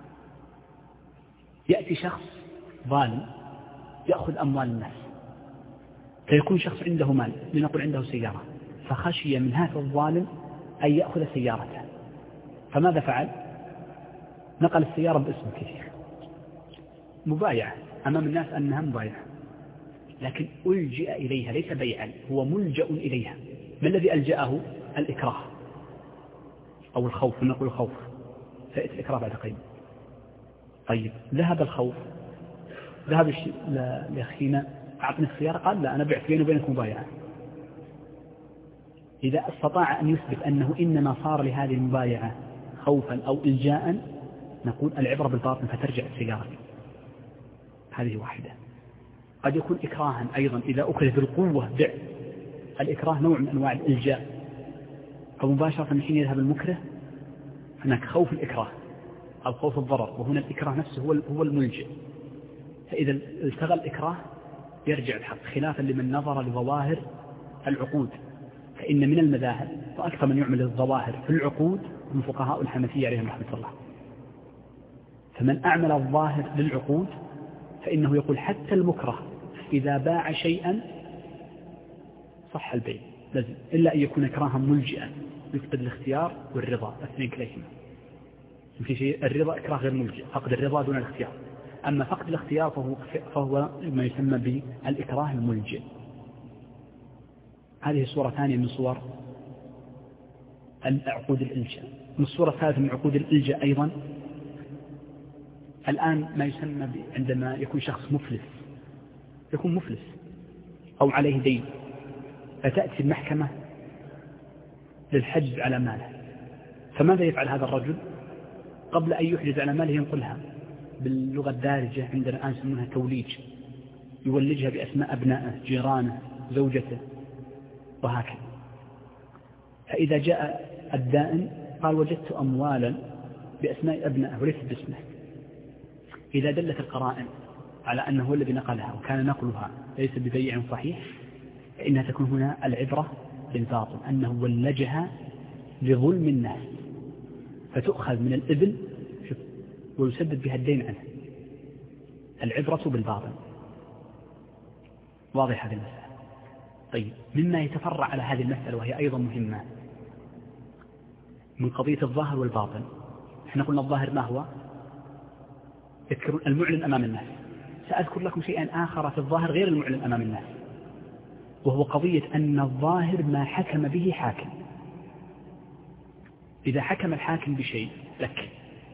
يأتي شخص ظالم يأخذ أموال الناس، فيكون شخص عنده مال، لنقول عنده سيارة، فخشي من هذا الظالم أن يأخذ سيارته، فماذا فعل؟ نقل السيارة باسم كثير، مبايعة أمام الناس أنها مبايعة، لكن ألجئ إليها ليس بيعا، هو ملجأ إليها. ما الذي ألجأه؟ الإكراه أو الخوف، نقول الخوف، فإت الإكراه بعد قليل. طيب ذهب الخوف، ذهب لأخينا أعطني السيارة، قال لا، أنا بعت بيني وبينك مبايعة. إذا استطاع أن يثبت أنه إنما صار لهذه المبايعة خوفا أو إلجاء نقول العبرة بالباطن فترجع السيارة. هذه واحدة. قد يكون إكراها أيضا، إذا أكره بالقوة بع. الإكراه نوع من أنواع الإلجاء، فمباشرة من حين يذهب المكره هناك خوف الإكراه أو خوف الضرر، وهنا الإكراه نفسه هو هو الملجئ. فإذا التغى الإكراه يرجع الحق، خلافا لمن نظر لظواهر العقود. فإن من المذاهب وأكثر من يعمل الظواهر في العقود هم فقهاء الحنفية عليهم رحمة الله. فمن أعمل الظاهر للعقود فإنه يقول حتى المكره إذا باع شيئا صح البيع لازم، إلا أن يكون إكراها ملجئا يفقد الاختيار والرضا، الاثنين كليهما. في شيء الرضا إكراه غير ملجئ، فقد الرضا دون الاختيار. أما فقد الاختيار فهو, فهو ما يسمى بالإكراه الملجئ. هذه صورة ثانية من صور عقود الإلجاء. من الصورة الثالثة من عقود الإلجاء أيضا الآن ما يسمى عندما يكون شخص مفلس، يكون مفلس أو عليه دين، فتأتي المحكمة للحجز على ماله. فماذا يفعل هذا الرجل؟ قبل أن يحجز على ماله ينقلها باللغة الدارجة عندنا الآن يسمونها توليج، يولجها بأسماء أبنائه، جيرانه، زوجته، وهكذا. فإذا جاء الدائن قال وجدت أموالا بأسماء أبنائه وليست باسمه، إذا دلت القرائن على أنه هو الذي نقلها وكان نقلها ليس ببيع صحيح، فإنها تكون هنا العبرة بالباطن، أنه ولجها لظلم الناس، فتؤخذ من الإبل ويسدد بها الدين عنه. العبرة بالباطن. واضح هذه المسألة. طيب، مما يتفرع على هذه المسألة وهي أيضا مهمة من قضية الظاهر والباطن. احنا قلنا الظاهر ما هو؟ يذكرون المعلن أمام الناس. سأذكر لكم شيئا آخر في الظاهر غير المعلن أمام الناس، وهو قضية أن الظاهر ما حكم به حاكم. إذا حكم الحاكم بشيء لك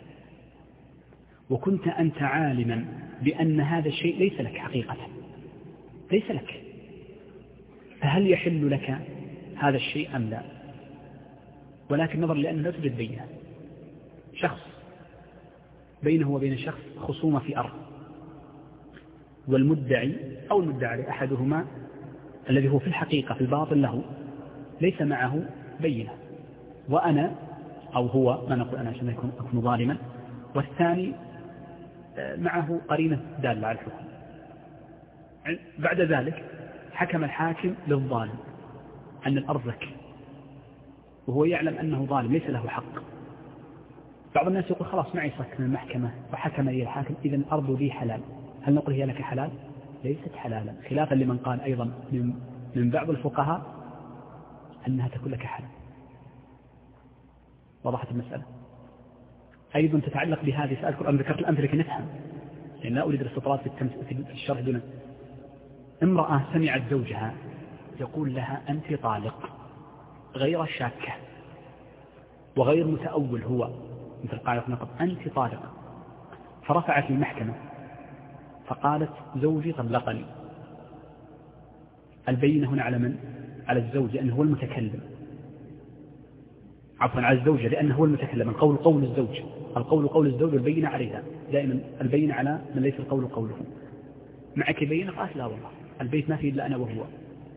وكنت أنت عالما بأن هذا الشيء ليس لك حقيقة، ليس لك، فهل يحل لك هذا الشيء أم لا؟ ولكن نظر لأنه لا توجد بينه. شخص بينه وبين شخص خصومة في أرض، والمدعي أو المدعي عليه أحدهما الذي هو في الحقيقة في الباطن له ليس معه بينة، وأنا أو هو، ما نقول أنا عشان يكون أكون ظالما، والثاني معه قرينة دالة على الحكم. بعد ذلك حكم الحاكم للظالم أن الأرض لك، وهو يعلم أنه ظالم ليس له حق. بعض الناس يقول خلاص معي صك من المحكمة وحكم لي الحاكم إذن الأرض لي حلال. هل نقول هي لك حلال؟ ليست حلالا، خلافا لمن قال أيضا من, من بعض الفقهاء أنها تكون لك حلال. وضحت المسألة؟ أيضا تتعلق بهذه. سأذكر أن ذكرت الأمثلة لكي نفهم، يعني لا أريد الاستطراد في الشرح دون. امرأة سمعت زوجها يقول لها أنت طالق غير شاكة وغير متأول، هو مثل قاعدة نقض أنت طالق، فرفعت المحكمة فقالت زوجي طلقني. البينة هنا على من؟ على الزوج لأنه هو المتكلم، عفوا على الزوجة لأنه هو المتكلم. القول قول الزوج، القول قول الزوج، والبينة عليها. دائما البينة على من ليس القول قوله. معك بينة؟ قالت لا والله البيت ما فيه إلا أنا وهو.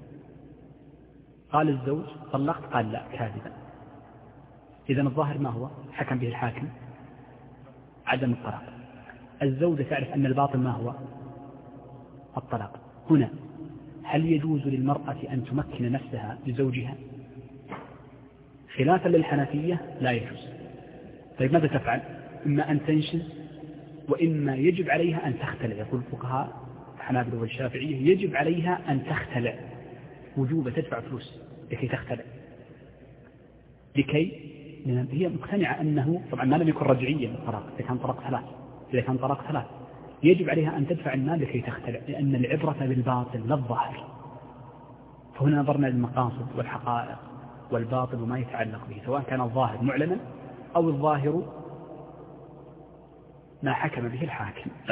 قال الزوج طلقت؟ قال لا كاذبا. إذن الظاهر ما هو؟ حكم به الحاكم عدم الطلاق. الزوجة تعرف أن الباطن ما هو؟ الطلاق. هنا هل يجوز للمرأة أن تمكن نفسها لزوجها؟ خلافا للحنفية لا يجوز. طيب ماذا تفعل؟ إما أن تنشز وإما يجب عليها أن تختلع. يقول الفقهاء الحنابلة والشافعية يجب عليها أن تختلع وجوبة، تدفع فلوس لكي تختلع، لكي هي مقتنعة أنه طبعا ما لم يكن رجعيا الطلاق. إذا كان طلاق ثلاث إذا كان طلاق ثلاث يجب عليها أن تدفع المال لكي تختلع، لأن العبرة بالباطن لا الظاهر. فهنا نظرنا للمقاصد والحقائق والباطل وما يتعلق به، سواء كان الظاهر معلنا أو الظاهر ما حكم به الحاكم. طيب،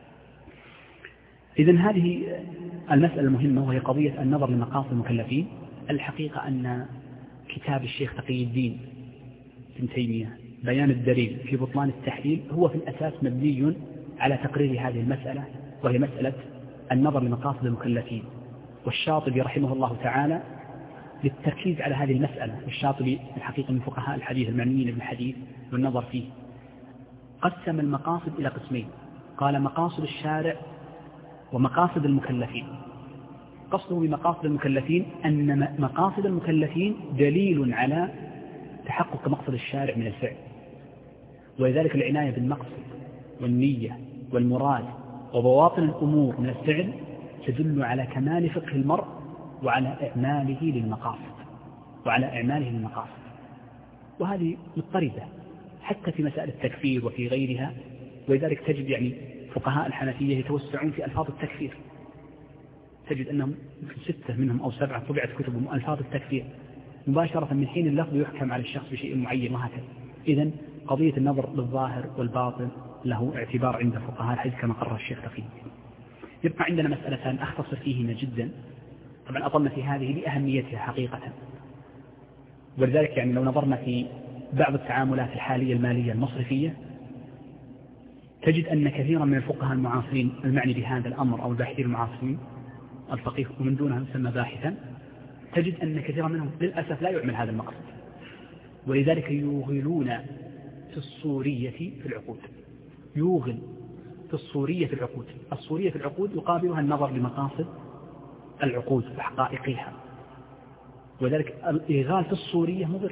إذن هذه المسألة المهمة وهي قضية النظر لمقاصد المكلفين. الحقيقة أن كتاب الشيخ تقي الدين ابن تيمية بيان الدليل في بطلان التحليل هو في الأساس مبني على تقرير هذه المسألة، وهي مسألة النظر لمقاصد المكلفين. والشاطبي رحمه الله تعالى للتركيز على هذه المسألة، والشاطبي الحقيقة من فقهاء الحديث المعنيين بالحديث والنظر فيه، قسم المقاصد إلى قسمين. قال مقاصد الشارع ومقاصد المكلفين. قصده بمقاصد المكلفين أن مقاصد المكلفين دليل على تحقق مقصد الشارع من الفعل، ولذلك العناية بالمقصد والنية والمراد وبواطن الأمور من الفعل تدل على كمال فقه المرء وعلى إعماله للمقاصد وعلى إعماله للمقاصد. وهذه مضطردة حتى في مسائل التكفير وفي غيرها. ولذلك تجد يعني فقهاء الحنفية يتوسعون في ألفاظ التكفير، تجد أنهم ستة منهم أو سبعة طبعت كتبهم ألفاظ التكفير مباشرة من حين اللفظ يحكم على الشخص بشيء معين وهكذا. إذن قضية النظر للظاهر والباطن له اعتبار عند فقهاء الحديث كما قرر الشيخ تقي. يبقى عندنا مسألتان أختصر فيهما جدا، طبعا أطلنا في هذه لأهميتها حقيقة. ولذلك يعني لو نظرنا في بعض التعاملات الحالية المالية المصرفية تجد أن كثيرا من الفقهاء المعاصرين المعني بهذا الأمر أو الباحثين المعاصرين، الفقيه ومن دونها يسمى باحثا، تجد أن كثيرا منهم للأسف لا يعمل هذا المقصد، ولذلك يوغلون في الصورية في العقود. يوغل في الصورية في العقود. الصورية في العقود يقابلها النظر لمقاصد العقود وحقائقها، ولذلك الإغال في الصورية مضر.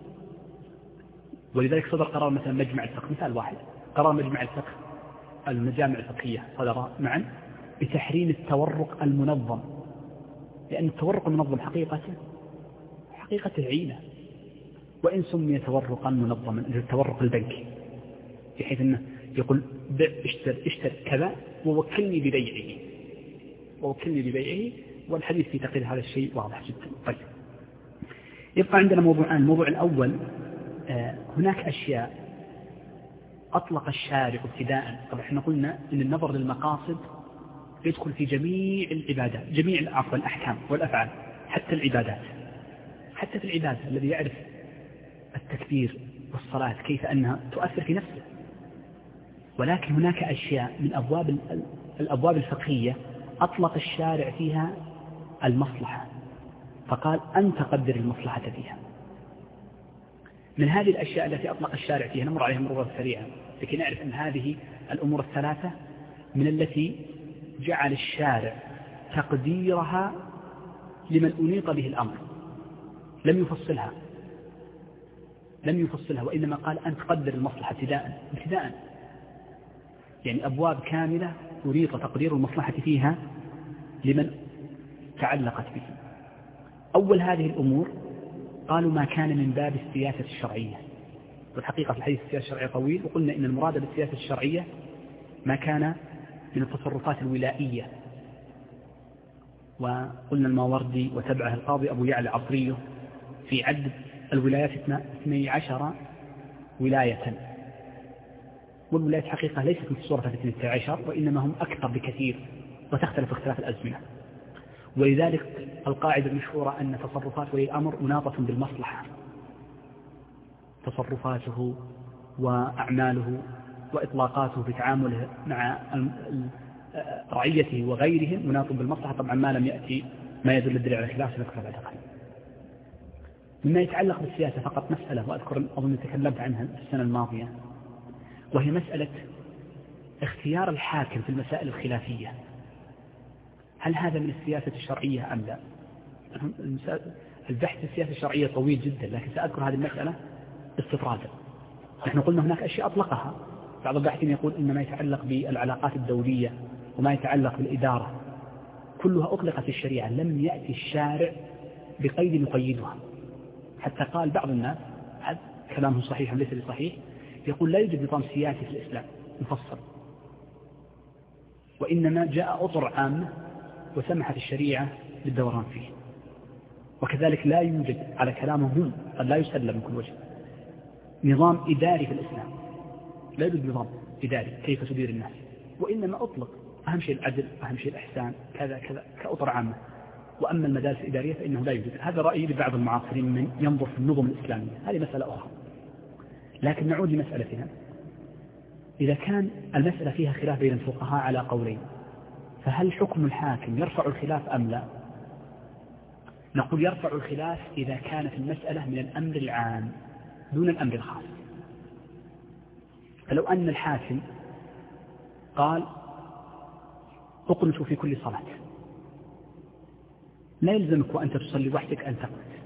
ولذلك صدر قرار مثلا مجمع الفقه، مثال واحد، قرار مجمع الفقه المجامع الفقهية صدر معا بتحريم التورق المنظم لأن التورق المنظم حقيقته حقيقته عينة، وإن سمي تورقا منظما التورق البنكي، بحيث أنه يقول بع اشتر اشتر كذا ووكلني ببيعه ووكلني ببيعه والحديث في تقرير هذا الشيء واضح جدا. طيب، يبقى عندنا موضوعان. الموضوع الأول آه هناك أشياء أطلق الشارع ابتداء. طبعا احنا قلنا أن النظر للمقاصد يدخل في جميع العبادات، جميع العفو الأحكام والأفعال، حتى العبادات، حتى في العبادة الذي يعرف التكبير والصلاة كيف أنها تؤثر في نفسه. ولكن هناك أشياء من أبواب الأبواب الفقهية أطلق الشارع فيها المصلحة، فقال أن تقدر المصلحة فيها. من هذه الأشياء التي أطلق الشارع فيها نمر عليها مرورا سريعا لكي نعرف أن هذه الأمور الثلاثة من التي جعل الشارع تقديرها لمن أنيط به الأمر، لم يفصلها لم يفصلها وإنما قال أن تقدر المصلحة ابتداء ابتداء يعني أبواب كاملة أريد تقدير المصلحة فيها لمن تعلقت به. أول هذه الأمور قالوا ما كان من باب السياسة الشرعية، والحقيقة في الحديث السياسة الشرعية طويل، وقلنا إن المراد بالسياسة الشرعية ما كان من التصرفات الولائية، وقلنا الماوردي وتبعه القاضي أبو يعلى عطريه في عدد الولايات اثني عشر ولاية، والولايات حقيقة ليست في صورة اثني عشر وإنما هم أكثر بكثير وتختلف اختلاف الأزمنة. ولذلك القاعدة المشهورة أن تصرفات ولي الأمر مناطة بالمصلحة، تصرفاته وأعماله وإطلاقاته في تعامله مع رعيته وغيرهم مناط بالمصلحة، طبعا ما لم يأتي ما يدل الدليل على خلاف نذكر بعد قليل. مما يتعلق بالسياسة فقط مسألة وأذكر أظن تكلمت عنها في السنة الماضية، وهي مسألة اختيار الحاكم في المسائل الخلافية. هل هذا من السياسة الشرعية أم لا؟ البحث في السياسة الشرعية طويل جدا، لكن سأذكر هذه المسألة استطرادا. نحن قلنا هناك أشياء أطلقها، بعض الباحثين يقول إن ما يتعلق بالعلاقات الدولية وما يتعلق بالإدارة كلها أطلقت في الشريعة، لم يأتي الشارع بقيد يقيدها. حتى قال بعض الناس كلامه صحيح ليس بصحيح، يقول لا يوجد نظام سياسي في الإسلام مفصل، وإنما جاء أطر عامة وسمحت الشريعة بالدوران فيه. وكذلك لا يوجد على كلامهم قد لا يسلم من كل وجه نظام إداري في الإسلام، لا يوجد نظام إداري كيف تدير الناس، وإنما أطلق أهم شيء العدل، أهم شيء الإحسان، كذا كذا كأطر عامة. وأما المدارس الإدارية فإنه لا يوجد. هذا رأيي لبعض المعاصرين من ينظر في النظم الإسلامية، هذه مسألة أخرى. لكن نعود لمسألتنا، إذا كان المسألة فيها خلاف بين الفقهاء على قولين، فهل حكم الحاكم يرفع الخلاف أم لا؟ نقول يرفع الخلاف إذا كانت المسألة من الأمر العام دون الأمر الخاص. فلو أن الحاكم قال اقنتوا في كل صلاة، لا يلزمك وأنت تصلي وحدك أن تقنت.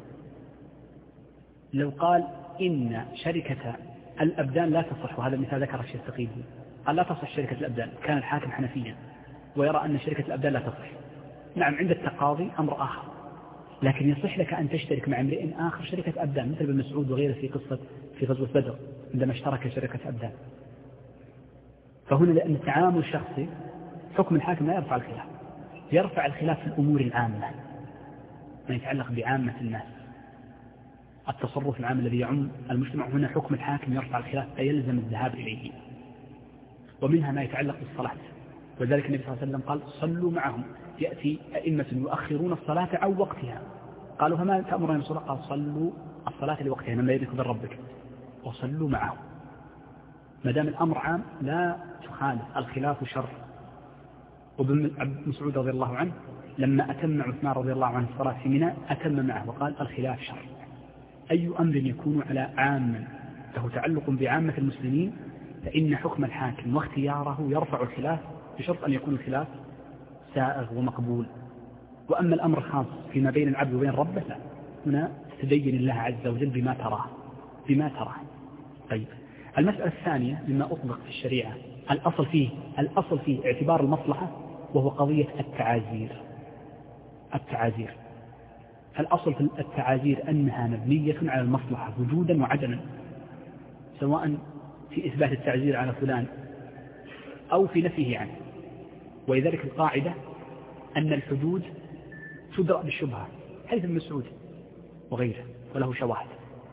لو قال إن شركة الأبدان لا تصح، وهذا المثال ذكر الشيخ الثقيل، قال لا تصح شركة الأبدان، كان الحاكم حنفيا ويرى أن شركة الأبدان لا تصح. نعم عند التقاضي أمر آخر، لكن يصح لك أن تشترك مع امرئ آخر شركة أبدان، مثل ابن مسعود وغيره في قصة في غزوة بدر عندما اشترك شركة أبدان. فهنا لأن التعامل الشخصي حكم الحاكم لا يرفع الخلاف، يرفع الخلاف في الأمور العامة ما يتعلق بعامة الناس، التصرف العام الذي يعم المجتمع. هنا حكم الحاكم يرفع الخلاف فيلزم الذهاب إليه. ومنها ما يتعلق بالصلاة، وذلك النبي صلى الله عليه وسلم قال صلوا معهم، يأتي أئمة يؤخرون الصلاة عن وقتها، قالوا فما تأمرون يا رسول الله؟ قال صلوا الصلاة لوقتها لما يدرك بربك وصلوا معهم. ما دام الأمر عام لا تخالف، الخلاف شر. وابن مسعود رضي الله عنه لما أتم عثمان رضي الله عنه الصلاة في منى أتم معه وقال الخلاف شر. أي أمر يكون على عام له تعلق بعامة المسلمين فإن حكم الحاكم واختياره يرفع الخلاف بشرط أن يكون الخلاف سائغ ومقبول. وأما الأمر الخاص فيما بين العبد وبين ربه لا، هنا تدين الله عز وجل بما تراه بما تراه. طيب، المسألة الثانية مما أطلق في الشريعة الأصل فيه الأصل فيه اعتبار المصلحة، وهو قضية التعازير. التعازير. الأصل في التعازير أنها مبنية على المصلحة وجودا وعدما، سواء في إثبات التعزير على فلان أو في نفيه عنه. ولذلك القاعدة أن الحدود تدرأ بالشبهة، حيث ابن مسعود وغيره وله شواهد،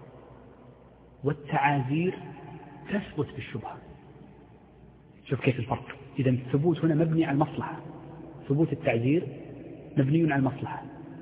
والتعازير تثبت بالشبهة. شوف كيف الفرق. إذا الثبوت هنا مبني على المصلحة، ثبوت التعزير مبني على المصلحة.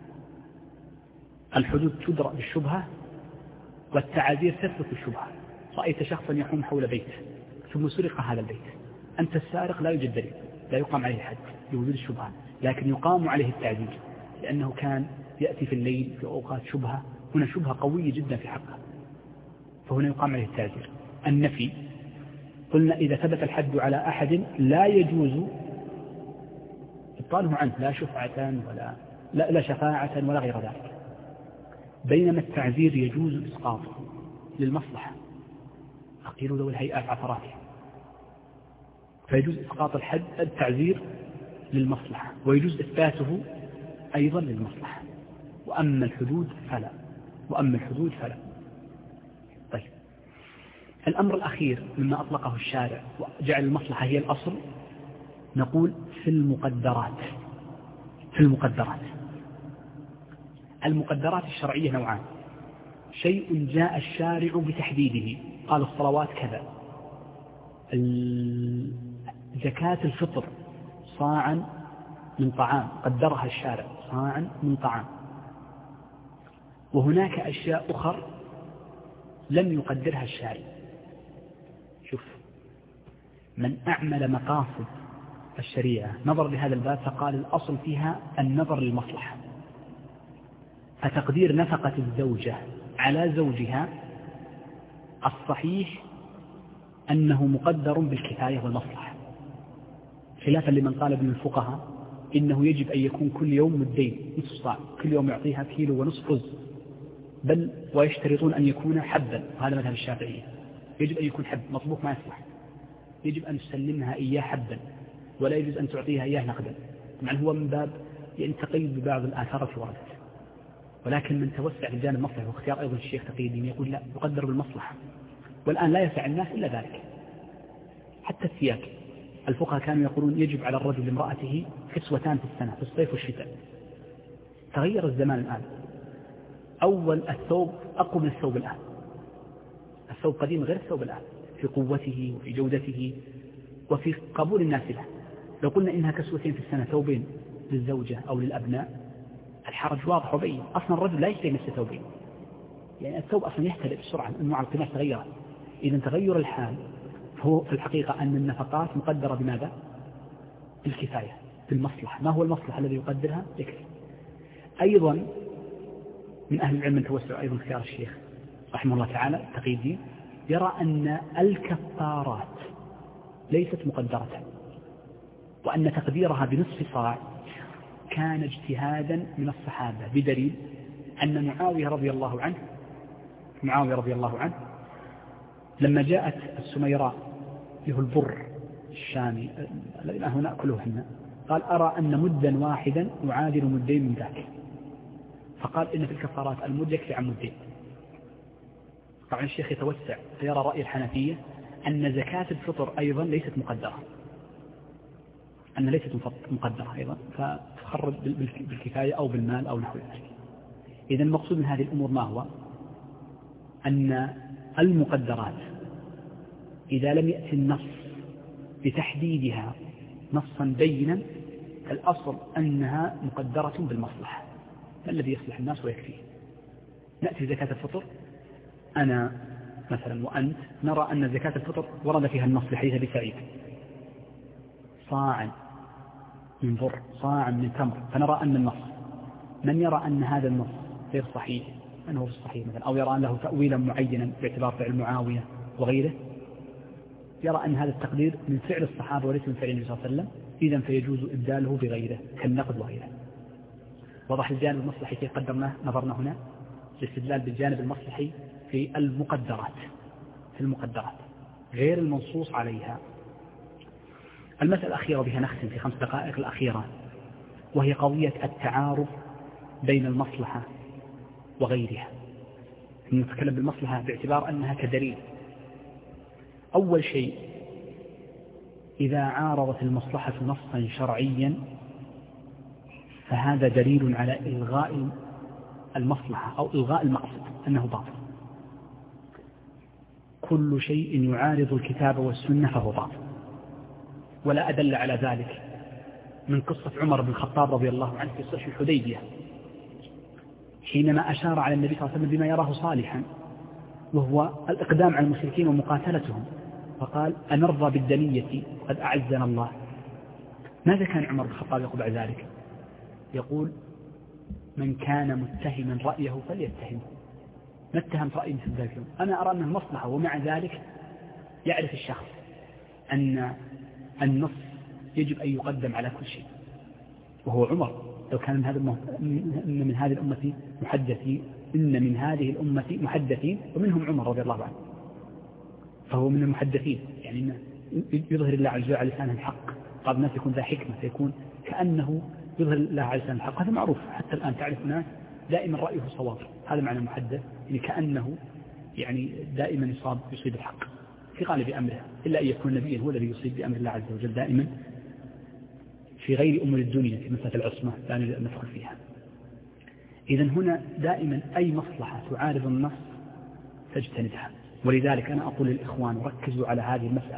الحدود تدرأ بالشبهة والتعازير تثبت بالشبهة. رأيت شخصا يحوم حول بيت ثم سرق هذا البيت، أنت السارق لا يوجد دليل، لا يقام عليه الحد لوجود الشبهة، لكن يقام عليه التعزير لأنه كان يأتي في الليل في أوقات شبهة، هنا شبهة قوية جدا في حقه، فهنا يقام عليه التعزير. النفي قلنا إذا ثبت الحد على أحد لا يجوز إبطاله عنه، لا شفعة ولا لا, لا شفاعة ولا غير ذلك، بينما التعزير يجوز إسقاطه للمصلحة، أقيلوا ذوي الهيئات عثراتها، فيجوز إسقاط الحد التعزير للمصلحة، ويجوز إثباته أيضا للمصلحة. وأما الحدود فلا وأما الحدود فلا طيب، الأمر الأخير مما أطلقه الشارع وجعل المصلحة هي الأصل، نقول في المقدرات. في المقدرات المقدرات الشرعية نوعان: شيء جاء الشارع بتحديده، قال الصلوات كذا، زكاة الفطر صاعا من طعام قدرها الشارع صاعا من طعام. وهناك أشياء أخر لم يقدرها الشارع. شوف، من أعمل مقاصد الشريعة نظر لهذا الباب فقال الأصل فيها النظر للمصلحة، فتقدير نفقة الزوجة على زوجها الصحيح أنه مقدر بالكفاية والمصلحة، خلافا لمن قال ابن الفقهاء إنه يجب أن يكون كل يوم مدين نصف صاع، كل يوم يعطيها كيلو ونصف رز، بل ويشترطون أن يكون حبا، وهذا مذهب الشافعية، يجب أن يكون حب مطبوخ ما يصلح، يجب أن تسلمها إياه حبا ولا يجوز أن تعطيها إياه نقدا. طبعا هو من باب يعني تقيد ببعض الآثار التي وردت، ولكن من توسع في جانب المصلحة واختيار أيضا الشيخ تقي الدين يقول لا، يقدر بالمصلحة. والآن لا يسع الناس إلا ذلك. حتى الثياب، الفقهاء كانوا يقولون يجب على الرجل لامرأته كسوتان في السنة، في الصيف والشتاء. تغير الزمان الآن، أول الثوب أقوى من الثوب الآن، الثوب قديم غير الثوب الآن في قوته وفي جودته وفي قبول الناس له. لو قلنا إنها كسوتين في السنة، ثوبين للزوجة أو للأبناء، الحرج واضح وبين. أصلا الرجل لا يشتري نفس ثوبين، يعني الثوب أصلا يحتلئ بسرعة أنه على القماش تغيرت. إذا تغير الحال فهو في الحقيقة أن النفقات مقدرة بماذا؟ بالكفاية، بالمصلحة. ما هو المصلحة الذي يقدرها؟ يكفي. أيضا من أهل العلم من توسع أيضا اختيار الشيخ رحمه الله تعالى تقي الدين يرى أن الكفارات ليست مقدرة، وأن تقديرها بنصف صاع كان اجتهادا من الصحابة، بدليل أن معاوية رضي الله عنه معاوية رضي الله عنه لما جاءت السميراء له البر الشامي الذي نأكله هنا، قال أرى أن مدا واحدا يعادل مدين من ذاك، فقال إن في الكفارات المد يكفي عن مدين. طبعا الشيخ يتوسع فيرى رأي الحنفية أن زكاة الفطر أيضا ليست مقدرة، أن ليست مقدرة أيضا، فتخرج بالكفاية أو بالمال أو نحو ذلك. إذا المقصود من هذه الأمور ما هو؟ أن المقدرات إذا لم يأتي النص بتحديدها نصا بينا، الأصل أنها مقدرة بالمصلحة، الذي يصلح الناس ويكفيه. نأتي زكاة الفطر، أنا مثلا وأنت نرى أن زكاة الفطر ورد فيها النص لحديث أبي سعيد صاعا من بر صاعا من تمر، فنرى أن النص، من يرى أن هذا النص غير صحيح أنه الصحيح مثلا، أو يرى أن له تأويلا معينا باعتبار فعل معاوية وغيره، يرى أن هذا التقدير من فعل الصحابة وليس من فعل النبي صلى الله عليه وسلم، إذن فيجوز إبداله بغيره كالنقد وغيره. وضح الجانب المصلحي كيف قدرناه، نظرنا هنا الاستدلال بالجانب المصلحي في المقدرات في المقدرات غير المنصوص عليها. المسألة الأخيرة بها نختم في خمس دقائق الأخيرة، وهي قضية التعارض بين المصلحة وغيرها. نتكلم بالمصلحة باعتبار أنها كدليل. أول شيء، إذا عارضت المصلحة نصا شرعيا فهذا دليل على إلغاء المصلحة أو إلغاء المقصد، أنه باطل. كل شيء يعارض الكتاب والسنة فهو باطل. ولا أدل على ذلك من قصة عمر بن الخطاب رضي الله عنه في صلح الحديبية، حينما أشار على النبي صلى الله عليه وسلم بما يراه صالحا، وهو الإقدام على المشركين ومقاتلتهم، فقال: أنرضى بالدنية قد أعزنا الله. ماذا كان عمر بن الخطاب يقول بعد ذلك؟ يقول: من كان متهما رأيه فليتهم. ما اتهمت رأيي مثل ذلك، أنا أرى أنه مصلحة، ومع ذلك يعرف الشخص أن النص يجب أن يقدم على كل شيء. وهو عمر، لو كان من هذا إن من هذه الأمة محدثين إن من هذه الأمة محدثين ومنهم عمر رضي الله عنه، فهو من المحدثين، يعني إنه يظهر الله عز وجل على لسانه الحق. قد الناس يكون ذا حكمة، فيكون كأنه يظهر الله على لسانه الحق. هذا معروف حتى الآن، تعرف ناس دائما رأيه صواب، هذا معنى محدث، يعني كأنه يعني دائما يصاب يصيب الحق في غالب أمره، إلا أن يكون نبيا هو الذي يصيب بأمر الله عز وجل دائما في غير أمور الدنيا، في مسألة العصمة لا نريد أن ندخل فيها. إذن هنا دائما أي مصلحة تعارض النص تجتنبها. ولذلك أنا أقول للإخوان ركزوا على هذه المسألة.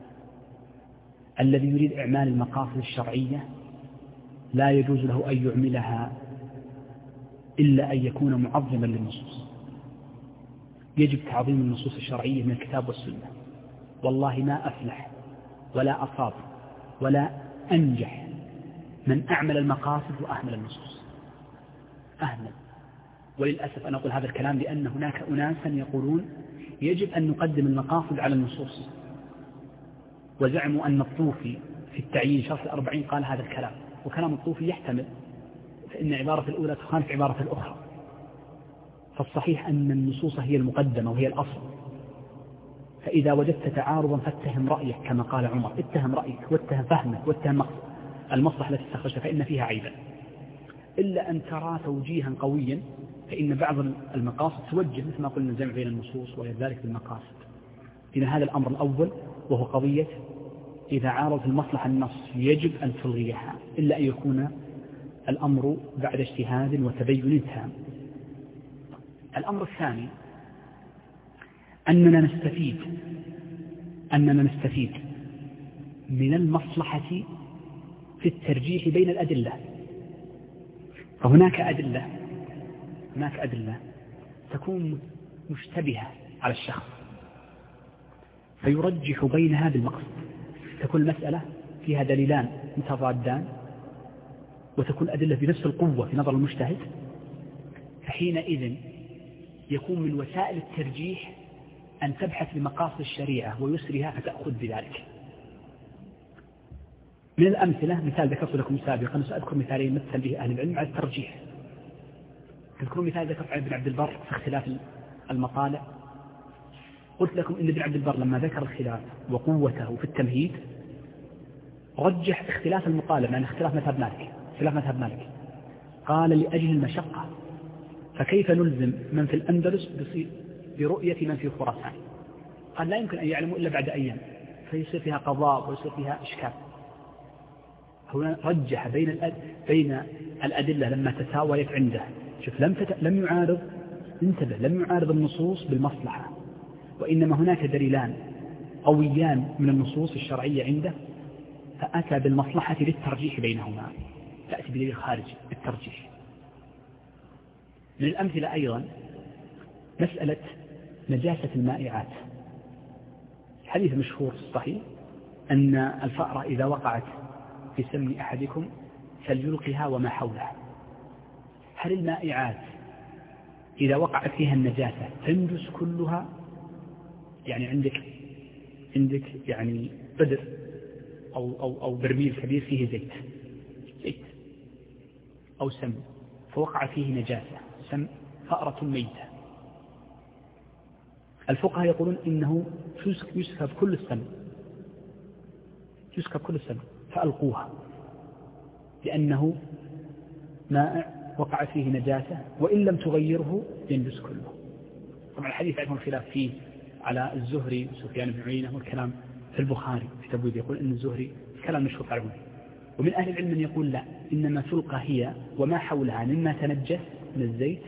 الذي يريد إعمال المقاصد الشرعية لا يجوز له أن يعملها إلا أن يكون معظما للنصوص. يجب تعظيم النصوص الشرعية من الكتاب والسنة. والله ما أفلح ولا أصاب ولا أنجح من أعمل المقاصد وأهمل النصوص. أهمل. وللأسف أنا أقول هذا الكلام لأن هناك أناسا يقولون يجب أن نقدم المقاصد على النصوص، وزعموا أن الطوفي في التعيين شرط الأربعين قال هذا الكلام، وكلام الطوفي يحتمل، فإن عبارة الأولى تخالف عبارة الأخرى. فالصحيح أن النصوص هي المقدمة وهي الأصل. فإذا وجدت تعارضا فاتهم رأيك كما قال عمر، اتهم رأيك واتهم فهمك واتهم مقصد المصلحة التي استخرجتها، فإن فيها عيبا. إلا أن ترى توجيها قويا، فإن بعض المقاصد توجه مثل ما قلنا الجمع بين النصوص وغير ذلك بالمقاصد. إذا هذا الأمر الأول، وهو قضية إذا عارض المصلحة النص يجب أن تلغيها، إلا أن يكون الأمر بعد اجتهاد وتبين تام. الأمر الثاني أننا نستفيد أننا نستفيد من المصلحة في الترجيح بين الأدلة. فهناك أدلة هناك أدلة تكون مشتبهة على الشخص فيرجح بينها بالمقصد. تكون المسألة فيها دليلان متضادان وتكون أدلة بنفس القوة في نظر المجتهد، فحينئذ يكون من وسائل الترجيح أن تبحث بمقاصد الشريعة ويسرها فتأخذ بذلك. من الأمثلة مثال ذكرت لكم سابقا، سأذكر مثالين مثل به أهل العلم على الترجيح. تذكرون مثال ذكرت عن ابن عبد البر في اختلاف المطالع. قلت لكم إن ابن عبد البر لما ذكر الخلاف وقوته في التمهيد رجح اختلاف المطالع عن اختلاف مذهب مالك اختلاف مذهب مالك قال لأجل المشقة، فكيف نلزم من في الأندلس برؤية من في خراسان؟ قال لا يمكن أن يعلموا إلا بعد أيام، فيصير فيها قضاء ويصير فيها إشكال. هنا رجح بين بين الأدلة لما تساويت عنده. شوف، لم تت... لم يعارض انتبه لم يعارض النصوص بالمصلحة، وإنما هناك دليلان قويان من النصوص الشرعية عنده، فأتى بالمصلحة للترجيح بينهما، تأتي بدليل خارجي للترجيح. من الأمثلة أيضا مسألة نجاسة المائعات. الحديث مشهور الصحيح أن الفأرة إذا وقعت في سمن أحدكم فليلقها وما حولها. هل المائعات إذا وقعت فيها النجاسة تنجس كلها؟ يعني عندك عندك يعني قدر أو, أو, أو برميل كبير فيه زيت زيت أو سم، فوقع فيه نجاسة سم فأرة ميتة. الفقهاء يقولون إنه يسكب كل السم يسكب كل السم فألقوها، لأنه مائع وقعت فيه نجاسة وإن لم تغيره ينجس كله. طبعا الحديث عندهم خلاف فيه على الزهري وسفيان بن عيينة، والكلام في البخاري في تبويب يقول إن الزهري كلام مشهور تعرفون. ومن أهل العلم من يقول لا، إنما تلقى هي وما حولها مما تنجس من الزيت،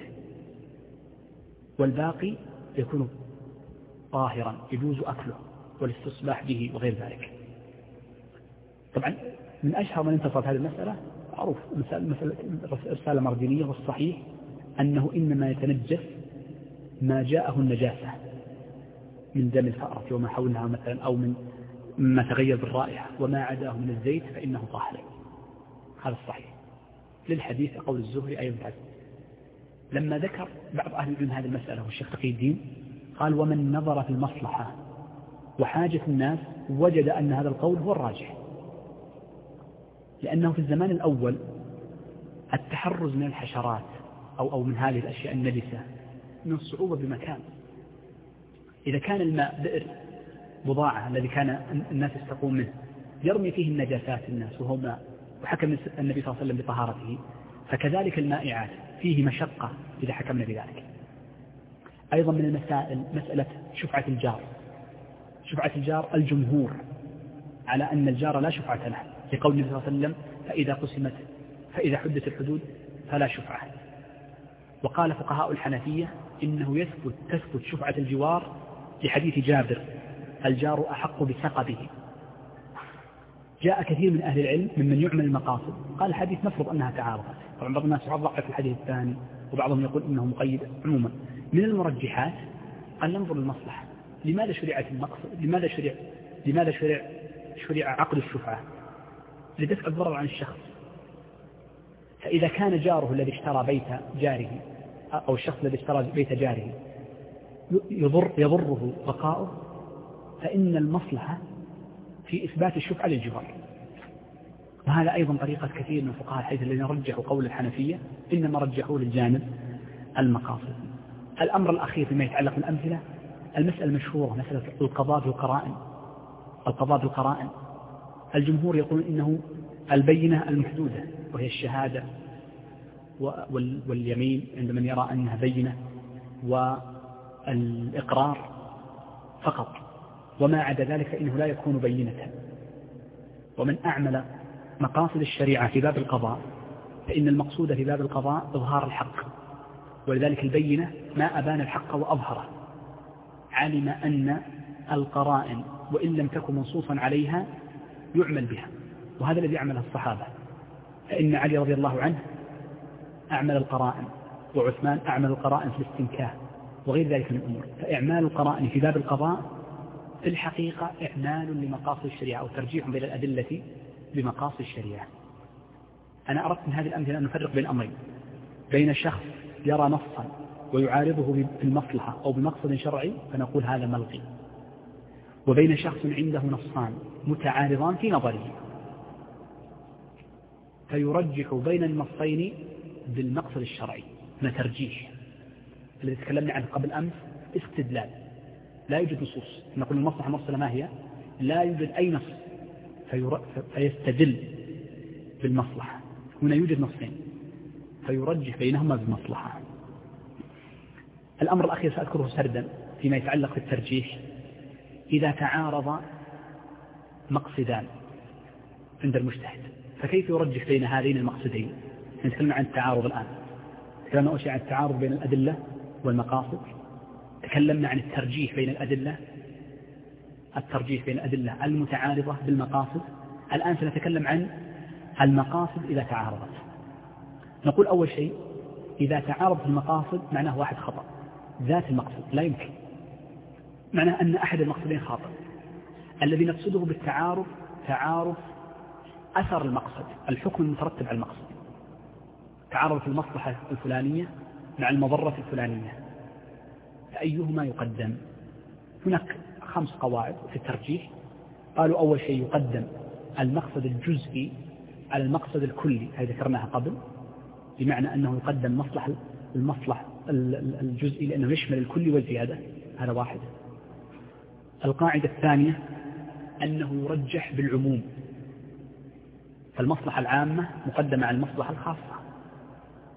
والباقي يكون طاهرا يجوز أكله والاستصباح به وغير ذلك. طبعا من أشهر من انتصر هذه المسألة معروف مسألة رسالة مردينية، والصحيح أنه إنما يتنجس ما جاءه النجاسة من دم الفأرة وما حولها مثلا، أو من ما تغير بالرائحة، وما عداه من الزيت فإنه طاهر. هذا الصحيح للحديث قول الزهري أيضا تعالى. لما ذكر بعض أهل العلم هذه المسألة والشيخ تقي الدين قال ومن نظر في المصلحة وحاجة الناس وجد أن هذا القول هو الراجح، لأنه في الزمان الأول التحرز من الحشرات أو, أو من هذه الأشياء النجسة من الصعوبة بمكان. إذا كان الماء بئر بضاعة الذي كان الناس يستقون منه يرمي فيه النجاسات الناس وهو ماء، وحكم النبي صلى الله عليه وسلم بطهارته، فكذلك المائعات فيه مشقة إذا حكمنا بذلك. أيضا من المسائل مسألة شفعة الجار. شفعة الجار الجمهور على أن الجار لا شفعة له، لقول النبي صلى الله عليه وسلم فإذا قسمت فإذا حدت الحدود فلا شفعة. وقال فقهاء الحنفية إنه يثبت تثبت شفعة الجوار لحديث جابر الجار أحق بثقبه. جاء كثير من أهل العلم ممن يعمل المقاصد قال الحديث مفروض أنها تعارضت. طبعا بعض الناس يضعف الحديث الثاني وبعضهم يقول إنه مقيد. عموما من المرجحات أن ننظر للمصلحة. لماذا شرعت المقصد؟ لماذا شرع لماذا شرع شرع عقد الشفعة؟ لدفع الضرر عن الشخص. فإذا كان جاره الذي اشترى بيت جاره أو الشخص الذي اشترى بيت جاره يضر يضره بقاؤه، فإن المصلحة في إثبات الشفعة للجوار. وهذا أيضا طريقة كثير من فقهاء الحديث الذين رجحوا قول الحنفية إنما رجحوا للجانب المقاصد. الأمر الأخير فيما يتعلق بالأمثلة المسألة المشهورة مسألة القضاء بالقرائن. القضاء بالقرائن الجمهور يقول إنه البينة المحدودة وهي الشهادة واليمين عند من يرى أنها بينة والإقرار فقط، وما عدا ذلك فإنه لا يكون بينة. ومن أعمل مقاصد الشريعة في باب القضاء فإن المقصود في باب القضاء إظهار الحق، ولذلك البينة ما أبان الحق وأظهره. علم أن القرائن وإن لم تكن منصوصا عليها يعمل بها، وهذا الذي عمله الصحابة. فإن علي رضي الله عنه أعمل القرائن، وعثمان أعمل القرائن في الاستنكاه وغير ذلك من الأمور. فإعمال القرائن في باب القضاء في الحقيقة إعمال لمقاصد الشريعة أو ترجيح بين الأدلة بمقاصد الشريعة. أنا أردت من هذه الأمثلة أن نفرق بين أمرين: بين شخص يرى نصا ويعارضه بالمصلحة أو بمقصد شرعي فنقول هذا ملغي، وبين شخص عنده نصان متعارضان في نظره فيرجح بين النصين بالمقصد الشرعي. ما ترجيح الذي تكلمنا عنه قبل أمس استدلال، لا يوجد نصوص، نقول المصلحة المرسلة ما هي؟ لا يوجد أي نص فيستدل بالمصلحة. هنا يوجد نصين فيرجح بينهما بالمصلحة. الأمر الأخير سأذكره سردا فيما يتعلق بالترجيح: إذا تعارض مقصدان عند المجتهد فكيف يرجح بين هذين المقصدين؟ نتكلم عن التعارض الآن، تكلمنا أول شيء عن التعارض بين الأدلة والمقاصد، تكلمنا عن الترجيح بين الأدلة الترجيح بين الأدلة المتعارضة بالمقاصد. الآن سنتكلم عن المقاصد إذا تعارضت. نقول أول شيء إذا تعارضت المقاصد معناه واحد خطأ، ذات المقصد لا يمكن، معناه أن أحد المقصدين خاطئ. الذي نقصده بالتعارض تعارض أثر المقصد، الحكم المترتب على المقصد. تعارضت المصلحة الفلانية مع المضرة الفلانية فأيهما يقدم؟ هناك خمس قواعد في الترجيح. قالوا أول شيء يقدم المقصد الجزئي على المقصد الكلي، هذه ذكرناها قبل، بمعنى أنه يقدم مصلحة المصلحة الجزئي لأنه يشمل الكلي والزيادة، هذا واحد. القاعدة الثانية أنه يرجح بالعموم، فالمصلحة العامة مقدمة على المصلحة الخاصة،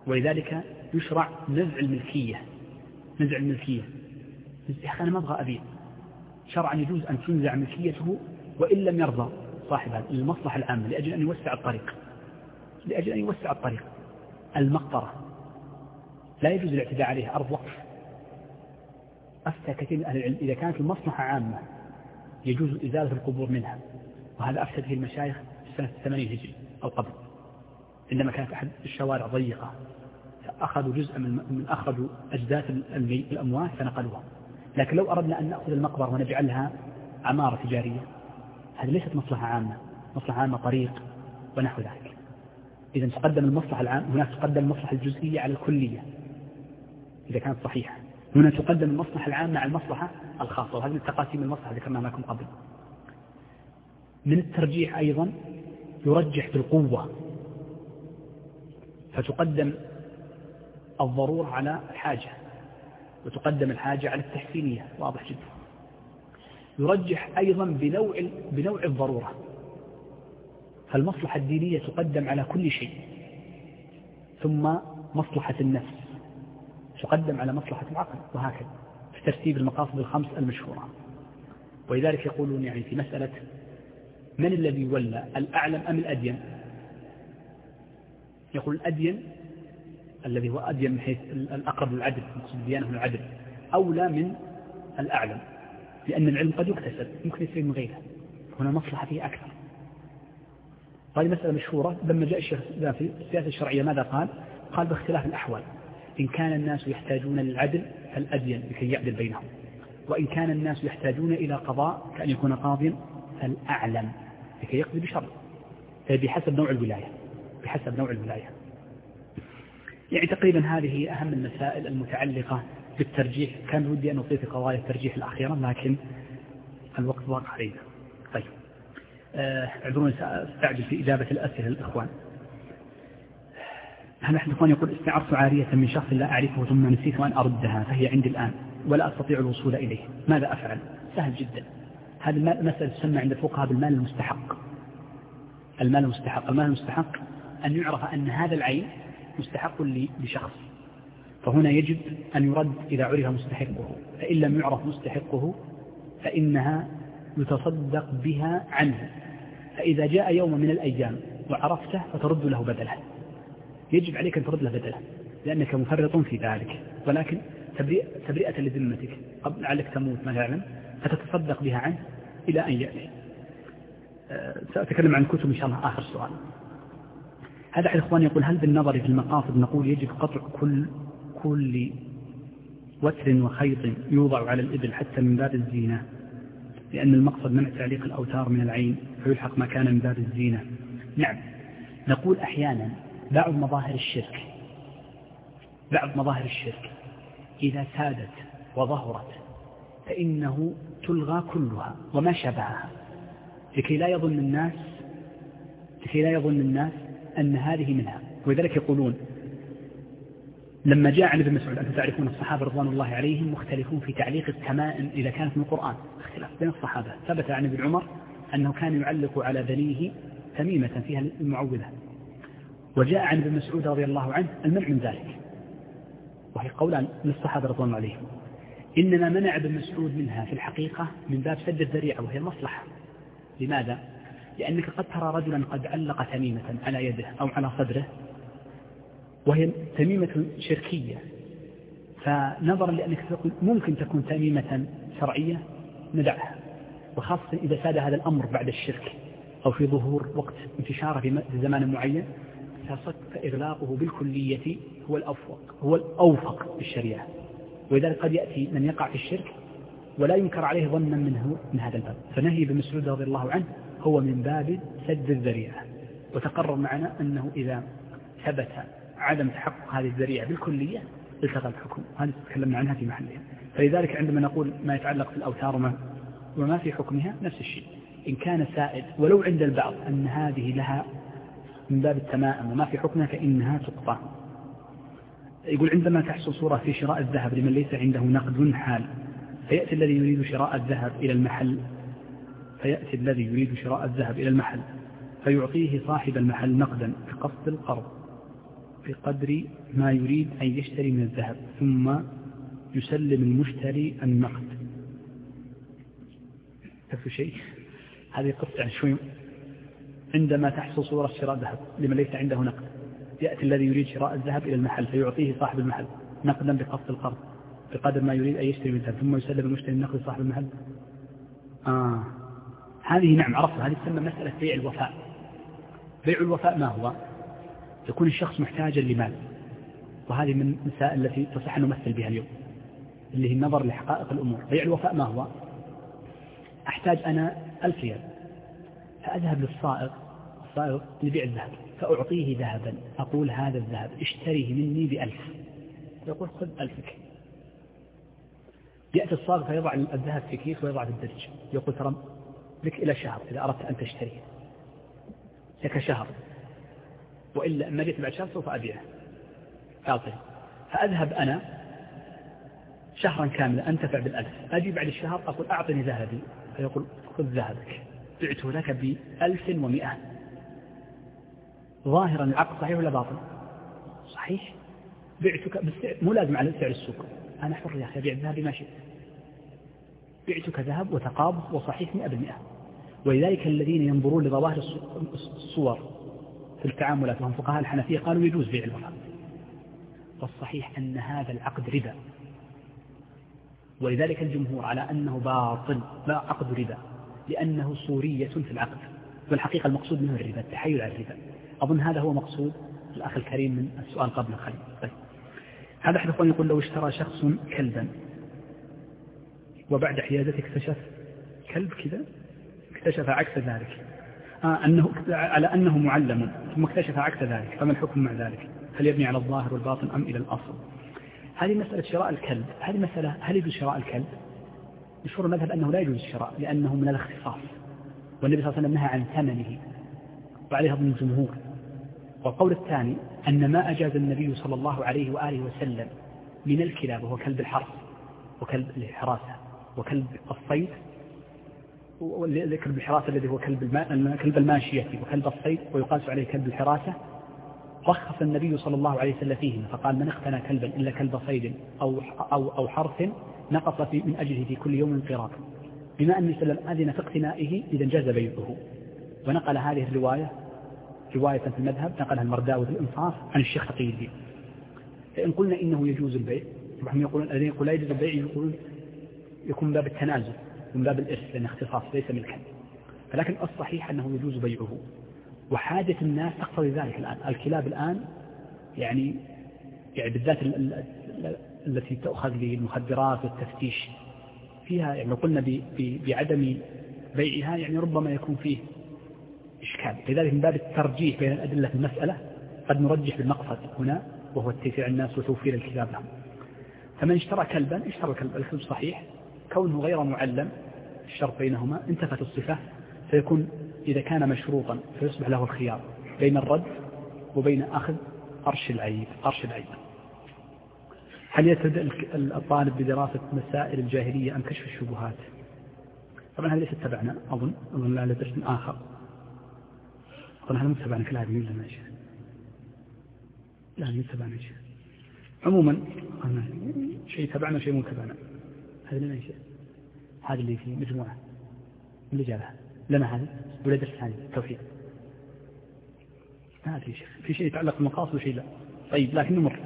ولذلك يشرع نزع الملكية. نزع الملكية يا أخي أنا ما أبغى أبيع، شرعا يجوز أن تنزع ملكيته وإن لم يرضى صاحبها للمصلحة العامة لأجل أن يوسع الطريق لأجل أن يوسع الطريق. المقطرة لا يجوز الاعتداء عليها، أرض وقف. أفتى كثير من أهل العلم إذا كانت المصلحة عامة يجوز إزالة القبور منها، وهذا أفتى به المشايخ في سنة الثمانين هجري أو قبل، عندما كانت أحد الشوارع ضيقة أخذوا جزء من, من أخذوا أجداث الأموات فنقلوها. لكن لو أردنا أن نأخذ المقبرة ونجعلها عمارة تجارية، هذه ليست مصلحة عامة، مصلحة عامة طريق ونحو ذلك. إذا تقدم المصلحة العامة، هناك تقدم المصلحة الجزئية على الكلية إذا كانت صحيحة، هنا تقدم المصلحة العامة على المصلحة الخاصة، وهذه التقاسيم المصلحة ذكرناها لكم قبل. من الترجيح أيضا يرجح بالقوة، فتقدم الضرورة على الحاجة وتقدم الحاجة على التحسينية، واضح جدا. يرجح أيضا بنوع, بنوع الضرورة، فالمصلحة الدينية تقدم على كل شيء، ثم مصلحة النفس تقدم على مصلحة العقل، وهكذا في ترتيب المقاصد الخمس المشهورة. ولذلك يقولون يعني في مسألة من الذي ولى الأعلم أم الأدين، يقول الأدين الذي هو أدين من حيث الأقرب للعدل، مقصود الديانة من العدل، أولى من الأعلم، لأن العلم قد يكتسب يمكن يصير من غيره، هنا مصلحة فيه أكثر. هذه مسألة مشهورة. لما جاء الشيخ في السياسة الشرعية ماذا قال؟ قال باختلاف الأحوال، إن كان الناس يحتاجون للعدل فالأدين لكي يعدل بينهم، وإن كان الناس يحتاجون إلى قضاء كأن يكون قاضيا فالأعلم لكي يقضي بشرع، بحسب نوع الولاية بحسب نوع الولاية. يعني تقريبا هذه أهم المسائل المتعلقة بالترجيح. كان ودي أن أطيل في قضايا الترجيح الأخيرة لكن الوقت ضاق علينا. طيب اعذروني سأستعجل في إجابة الأسئلة للإخوان. هل أحد الإخوان يقول استعرت عارية من شخص لا أعرفه ثم نسيت أن أردها فهي عندي الآن ولا أستطيع الوصول إليه، ماذا أفعل؟ سهل جدا. هذه المسألة تسمى عند الفقهاء بالمال المستحق. المال المستحق المال المستحق أن يعرف أن هذا العين مستحق لشخص، فهنا يجب أن يرد إذا عرف مستحقه، فإن لم يعرف مستحقه فإنها يتصدق بها عنه، فإذا جاء يوم من الأيام وعرفته فترد له بدله، يجب عليك أن ترد له بدله لأنك مفرط في ذلك، ولكن تبرئة لذمتك قبل لعلك تموت مثلا فتتصدق بها عنه إلى أن يأتي. سأتكلم عن الكتب إن شاء الله آخر سؤال. هذا أحد الإخوان يقول هل بالنظر في المقاصد نقول يجب قطع كل كل وتر وخيط يوضع على الإبل حتى من باب الزينة، لأن المقصد منع تعليق الأوتار من العين فيلحق ما كان من باب الزينة؟ نعم، نقول أحيانا بعض مظاهر الشرك بعض مظاهر الشرك إذا سادت وظهرت فإنه تلغى كلها وما شابهها، لكي لا يظن الناس لكي لا يظن الناس أن هذه منها. ولذلك يقولون لما جاء عن ابن مسعود، أنتم تعرفون الصحابة رضوان الله عليهم مختلفون في تعليق التمائم إذا كانت من القرآن، اختلاف بين الصحابة. ثبت عن ابن عمر أنه كان يعلق على ذنيه تميمة فيها المعوذة، وجاء عن ابن مسعود رضي الله عنه المنع من ذلك، وهي قولان للصحابة رضوان الله عليهم. إنما منع ابن مسعود منها في الحقيقة من باب سد الذريعة وهي المصلحة. لماذا؟ لأنك قد ترى رجلا قد علق تميمة على يده أو على صدره وهي تميمة شركية، فنظرا لأنك ممكن تكون تميمة شرعية ندعها، وخاصة إذا ساد هذا الأمر بعد الشرك أو في ظهور وقت انتشاره في زمان معين، فإغلاقه بالكلية هو الأوفق هو الأوفق بالشريعة. ولذلك قد يأتي من يقع في الشرك ولا ينكر عليه ظنا منه من هذا الباب، فنهي ابن مسعود رضي الله عنه هو من باب سد الذريعة. وتقرر معنا أنه إذا ثبت عدم تحقق هذه الذريعة بالكلية التغى الحكم، هذه تكلمنا عنها في محلها. فلذلك عندما نقول ما يتعلق في الأوتار وما, وما في حكمها نفس الشيء، إن كان سائد ولو عند البعض أن هذه لها من باب التمائم وما في حكمها فإنها تقطع. يقول عندما تحصل صورة في شراء الذهب لمن ليس عنده نقد حال، فيأتي الذي يريد شراء الذهب إلى المحل فيأتي الذي يريد شراء الذهب إلى المحل فيعطيه صاحب المحل نقدا بقصد القرض، بقدر ما يريد أن يشتري من الذهب ثم يسلم المشتري النقد. تفهم شيء؟ هذه قصة يعني شوي. عندما تحصل صورة شراء ذهب لمن ليس عنده نقد، يأتي الذي يريد شراء الذهب إلى المحل فيعطيه صاحب المحل نقدا بقسط القرض بقدر ما يريد أن يشتري من الذهب ثم يسلم المشتري النقد لصاحب المحل. آه. هذه نعم عرفنا، هذه تسمى مسألة بيع الوفاء. بيع الوفاء ما هو؟ يكون الشخص محتاجا لمال، وهذه من المسائل التي تصح أن نمثل بها اليوم اللي هي النظر لحقائق الأمور. بيع الوفاء ما هو؟ أحتاج أنا ألف ريال فأذهب للصائغ الصائغ لبيع الذهب فأعطيه ذهبا، أقول هذا الذهب اشتريه مني بألف، يقول خذ ألفك. يأتي الصائغ فيضع الذهب في كيس ويضع في الدرج، يقول ترى لك إلى شهر إذا أردت أن تشتريه، لك شهر، وإلا ما جئت بعد شهر سوف أبيعه أعطيه. فأذهب أنا شهرا كاملا أنتفع بالألف، أجي بعد الشهر أقول أعطني ذهبي، فيقول خذ ذهبك، بعته لك بألف ومئة. ظاهرا العقد صحيح ولا باطل؟ صحيح. بعتك بالسعر، مو لازم على سعر السوق، أنا حر يا أخي أبيع الذهب ما شئت، بعتك ذهب وتقابض وصحيح مئة بالمئة. ولذلك الذين ينظرون لظواهر الصور في التعاملات وهم فقهاء الحنفية قالوا يجوز بيع الوفاء، والصحيح أن هذا العقد ربا، ولذلك الجمهور على أنه باطل لا عقد ربا لأنه صورية في العقد، والحقيقة المقصود منه الربا، التحايل على الربا. أظن هذا هو مقصود الأخ الكريم من السؤال قبل الخليل. طيب. هذا أحد أخوان يقول لو اشترى شخص كلبا وبعد حيازته اكتشف كلب كذا اكتشف عكس ذلك، آه أنه على أنه معلم ثم اكتشف عكس ذلك، فما الحكم مع ذلك؟ هل يبني على الظاهر والباطن أم إلى الأصل؟ هذه مسألة شراء الكلب، هذه مسألة هل يجوز شراء الكلب؟ مشهور المذهب أنه لا يجوز الشراء لأنه من الاختصاص، والنبي صلى الله عليه وسلم نهى عن ثمنه وعليها ضمن الجمهور. والقول الثاني أن ما أجاز النبي صلى الله عليه وآله وسلم من الكلاب وهو كلب الحرث وكلب الحراسة وكلب الصيد، وكلب الحراسة الذي هو كلب الما... كلب الماشية وكلب الصيد ويقاس عليه كلب الحراسة، رخص النبي صلى الله عليه وسلم فيهما فقال من اقتنى كلبا إلا كلب صيد أو أو أو حرث نقص في من أجله في كل يوم قيراط، بما أن النبي صلى الله عليه وسلم أذن في اقتنائه إذا جاز بيعه. ونقل هذه الرواية رواية في المذهب نقلها المرداوي في الإنصاف عن الشيخ تقي الدين. فإن قلنا إنه يجوز البيع، هم يقولون الذين يقولون لا يجوز البيع يقولون يكون باب التنازل من باب الإرث لأن اختصاص ليس ملكا، فلكن الصحيح أنه يجوز بيعه، وحاجة الناس تقتضي ذلك. الآن الكلاب الآن يعني يعني بالذات التي تأخذ للمخدرات والتفتيش فيها، يعني لو قلنا بعدم بيعها يعني ربما يكون فيه إشكال. لذلك من باب الترجيح بين الأدلة في المسألة قد نرجح بالمقصد هنا وهو التيسير الناس وتوفير الكلاب لهم. فمن اشترى كلبا اشترى كلب الكلب صحيح كونه غير معلم، الشرط بينهما انتفت الصفة، فيكون إذا كان مشروطا فيصبح له الخيار بين الرد وبين أخذ أرش العيب. أرش العيب. هل يبتدأ الطالب بدراسة مسائل الجاهلية أم كشف الشبهات؟ طبعا هذا ليس تبعنا، أظن أظن لا درس آخر، أظن هذا متبعنا كل هذه ولا ماشي؟ لا متبعنا شيء. عموما شيء تبعنا شيء مو تبعنا، هذا لنا شيء، هذا اللي في مجموعة اللي جابها لنا هذا ولا درس ثاني توحيد. ما في شيء في شيء يتعلق بالمقاصد وشيء لا. طيب لكن نمر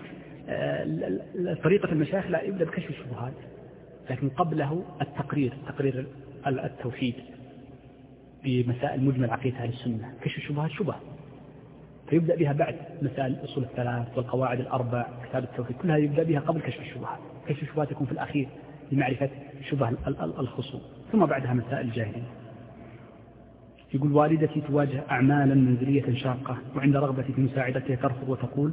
طريقة المشايخ لا يبدأ بكشف الشبهات، لكن قبله التقرير تقرير التوحيد بمسائل مجمل عقيدة أهل السنة. كشف الشبهات شبه فيبدأ بها بعد مسائل الأصول الثلاث والقواعد الأربع كتاب التوحيد، كلها يبدأ بها قبل كشف الشبهات. كشف الشبهات يكون في الأخير لمعرفة شبه الخصوم، ثم بعدها مسائل الجاهلية. يقول والدتي تواجه أعمالا منزلية شاقة وعند رغبتي في مساعدتها ترفض وتقول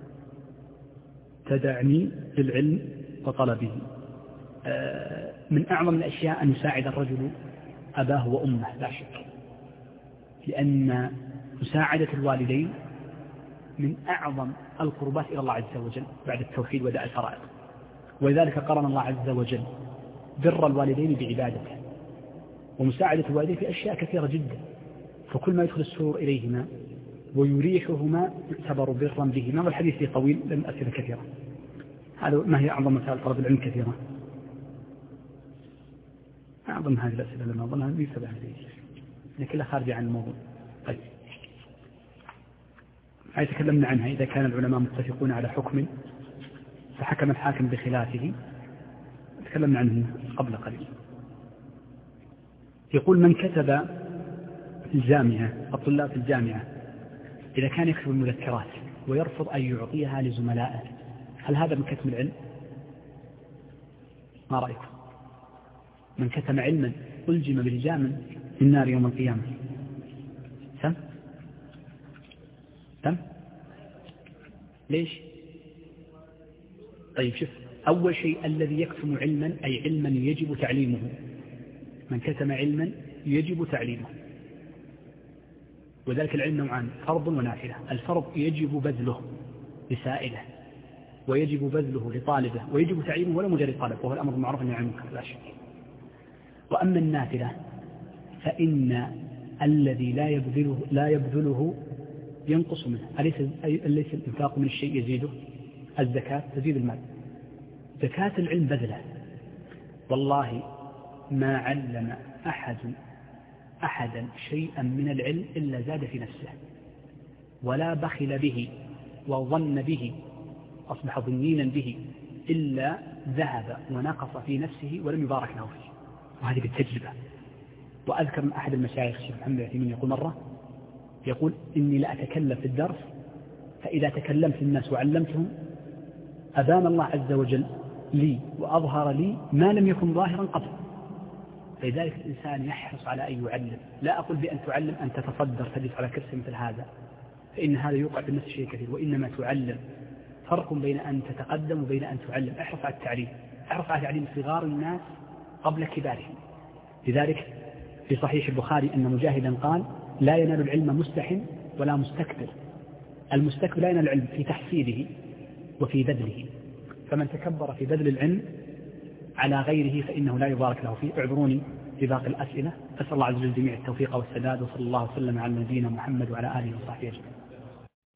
تدعني للعلم وطلبه. من أعظم الأشياء أن يساعد الرجل أباه وأمه لا شك، لأن مساعدة الوالدين من أعظم القربات إلى الله عز وجل بعد التوحيد وداء الفرائض، ولذلك قرن الله عز وجل بر الوالدين بعبادته ومساعدة الوالدين في أشياء كثيرة جدا، فكل ما يدخل السرور إليهما ويريحهما يعتبر برا بهما. والحديث فيه طويل لم أسئلة كثيرة. هذا ما هي أعظم مسائل طلب العلم كثيرة. أعظم هذه الأسئلة لما أظنها ليس بهذه لكنها خارجة عن الموضوع. طيب هاي تكلمنا عنها. إذا كان العلماء متفقون على حكم فحكم الحاكم بخلافه، تكلمنا عنه قبل قليل. يقول من كتب في الجامعة، الطلاب في الجامعة إذا كان يكتب المذكرات ويرفض أن يعطيها لزملائه، هل هذا من كتم العلم؟ ما رأيكم؟ من كتم علما ألجم بلجام في النار يوم القيامة. سم؟ سم؟ ليش؟ طيب شوف، أول شيء الذي يكتم علما أي علما يجب تعليمه. من كتم علما يجب تعليمه. وذلك العلم نوعان، فرض ونافلة. الفرض يجب بذله لسائله، ويجب بذله لطالبه، ويجب تعليمه ولا مجرد طالب، وهو الأمر المعروف أن يعلمك لا شك. وأما النافلة فإن الذي لا يبذله, لا يبذله ينقص منه. أليس, أليس الإنفاق من الشيء يزيده؟ الزكاة تزيد المال. زكاة العلم بذله. والله ما علم أحد أحدا شيئا من العلم إلا زاد في نفسه، ولا بخل به وظن به أصبح ظنينا به إلا ذهب ونقص في نفسه ولم يبارك له فيه. وهذه بالتجربة. وأذكر من أحد المشايخ الشيخ محمد العثيمين يقول مرة، يقول إني لأتكلم في الدرس فإذا تكلمت الناس وعلمتهم أبان الله عز وجل لي وأظهر لي ما لم يكن ظاهرا قبل. فلذلك الإنسان يحرص على أن يعلم. لا أقول بأن تعلم أن تتصدر تجلس على كرسي مثل هذا، فإن هذا يوقع في النفس شيء كثير. وإنما تعلم. فرق بين أن تتقدم وبين أن تعلم. احرص على التعليم، احرص على تعليم صغار الناس قبل كبارهم. لذلك في صحيح البخاري أن مجاهدا قال لا ينال العلم مستح ولا مستكبر. المستكبر لا ينال العلم في تحصيله وفي بذله. فمن تكبر في بذل العلم على غيره فإنه لا يبارك له فيه. اعذروني لباقي الأسئلة. أسأل الله عز وجل جميع التوفيق والسداد، وصلى الله وسلم على نبينا محمد وعلى آله وصحبه أجمعين.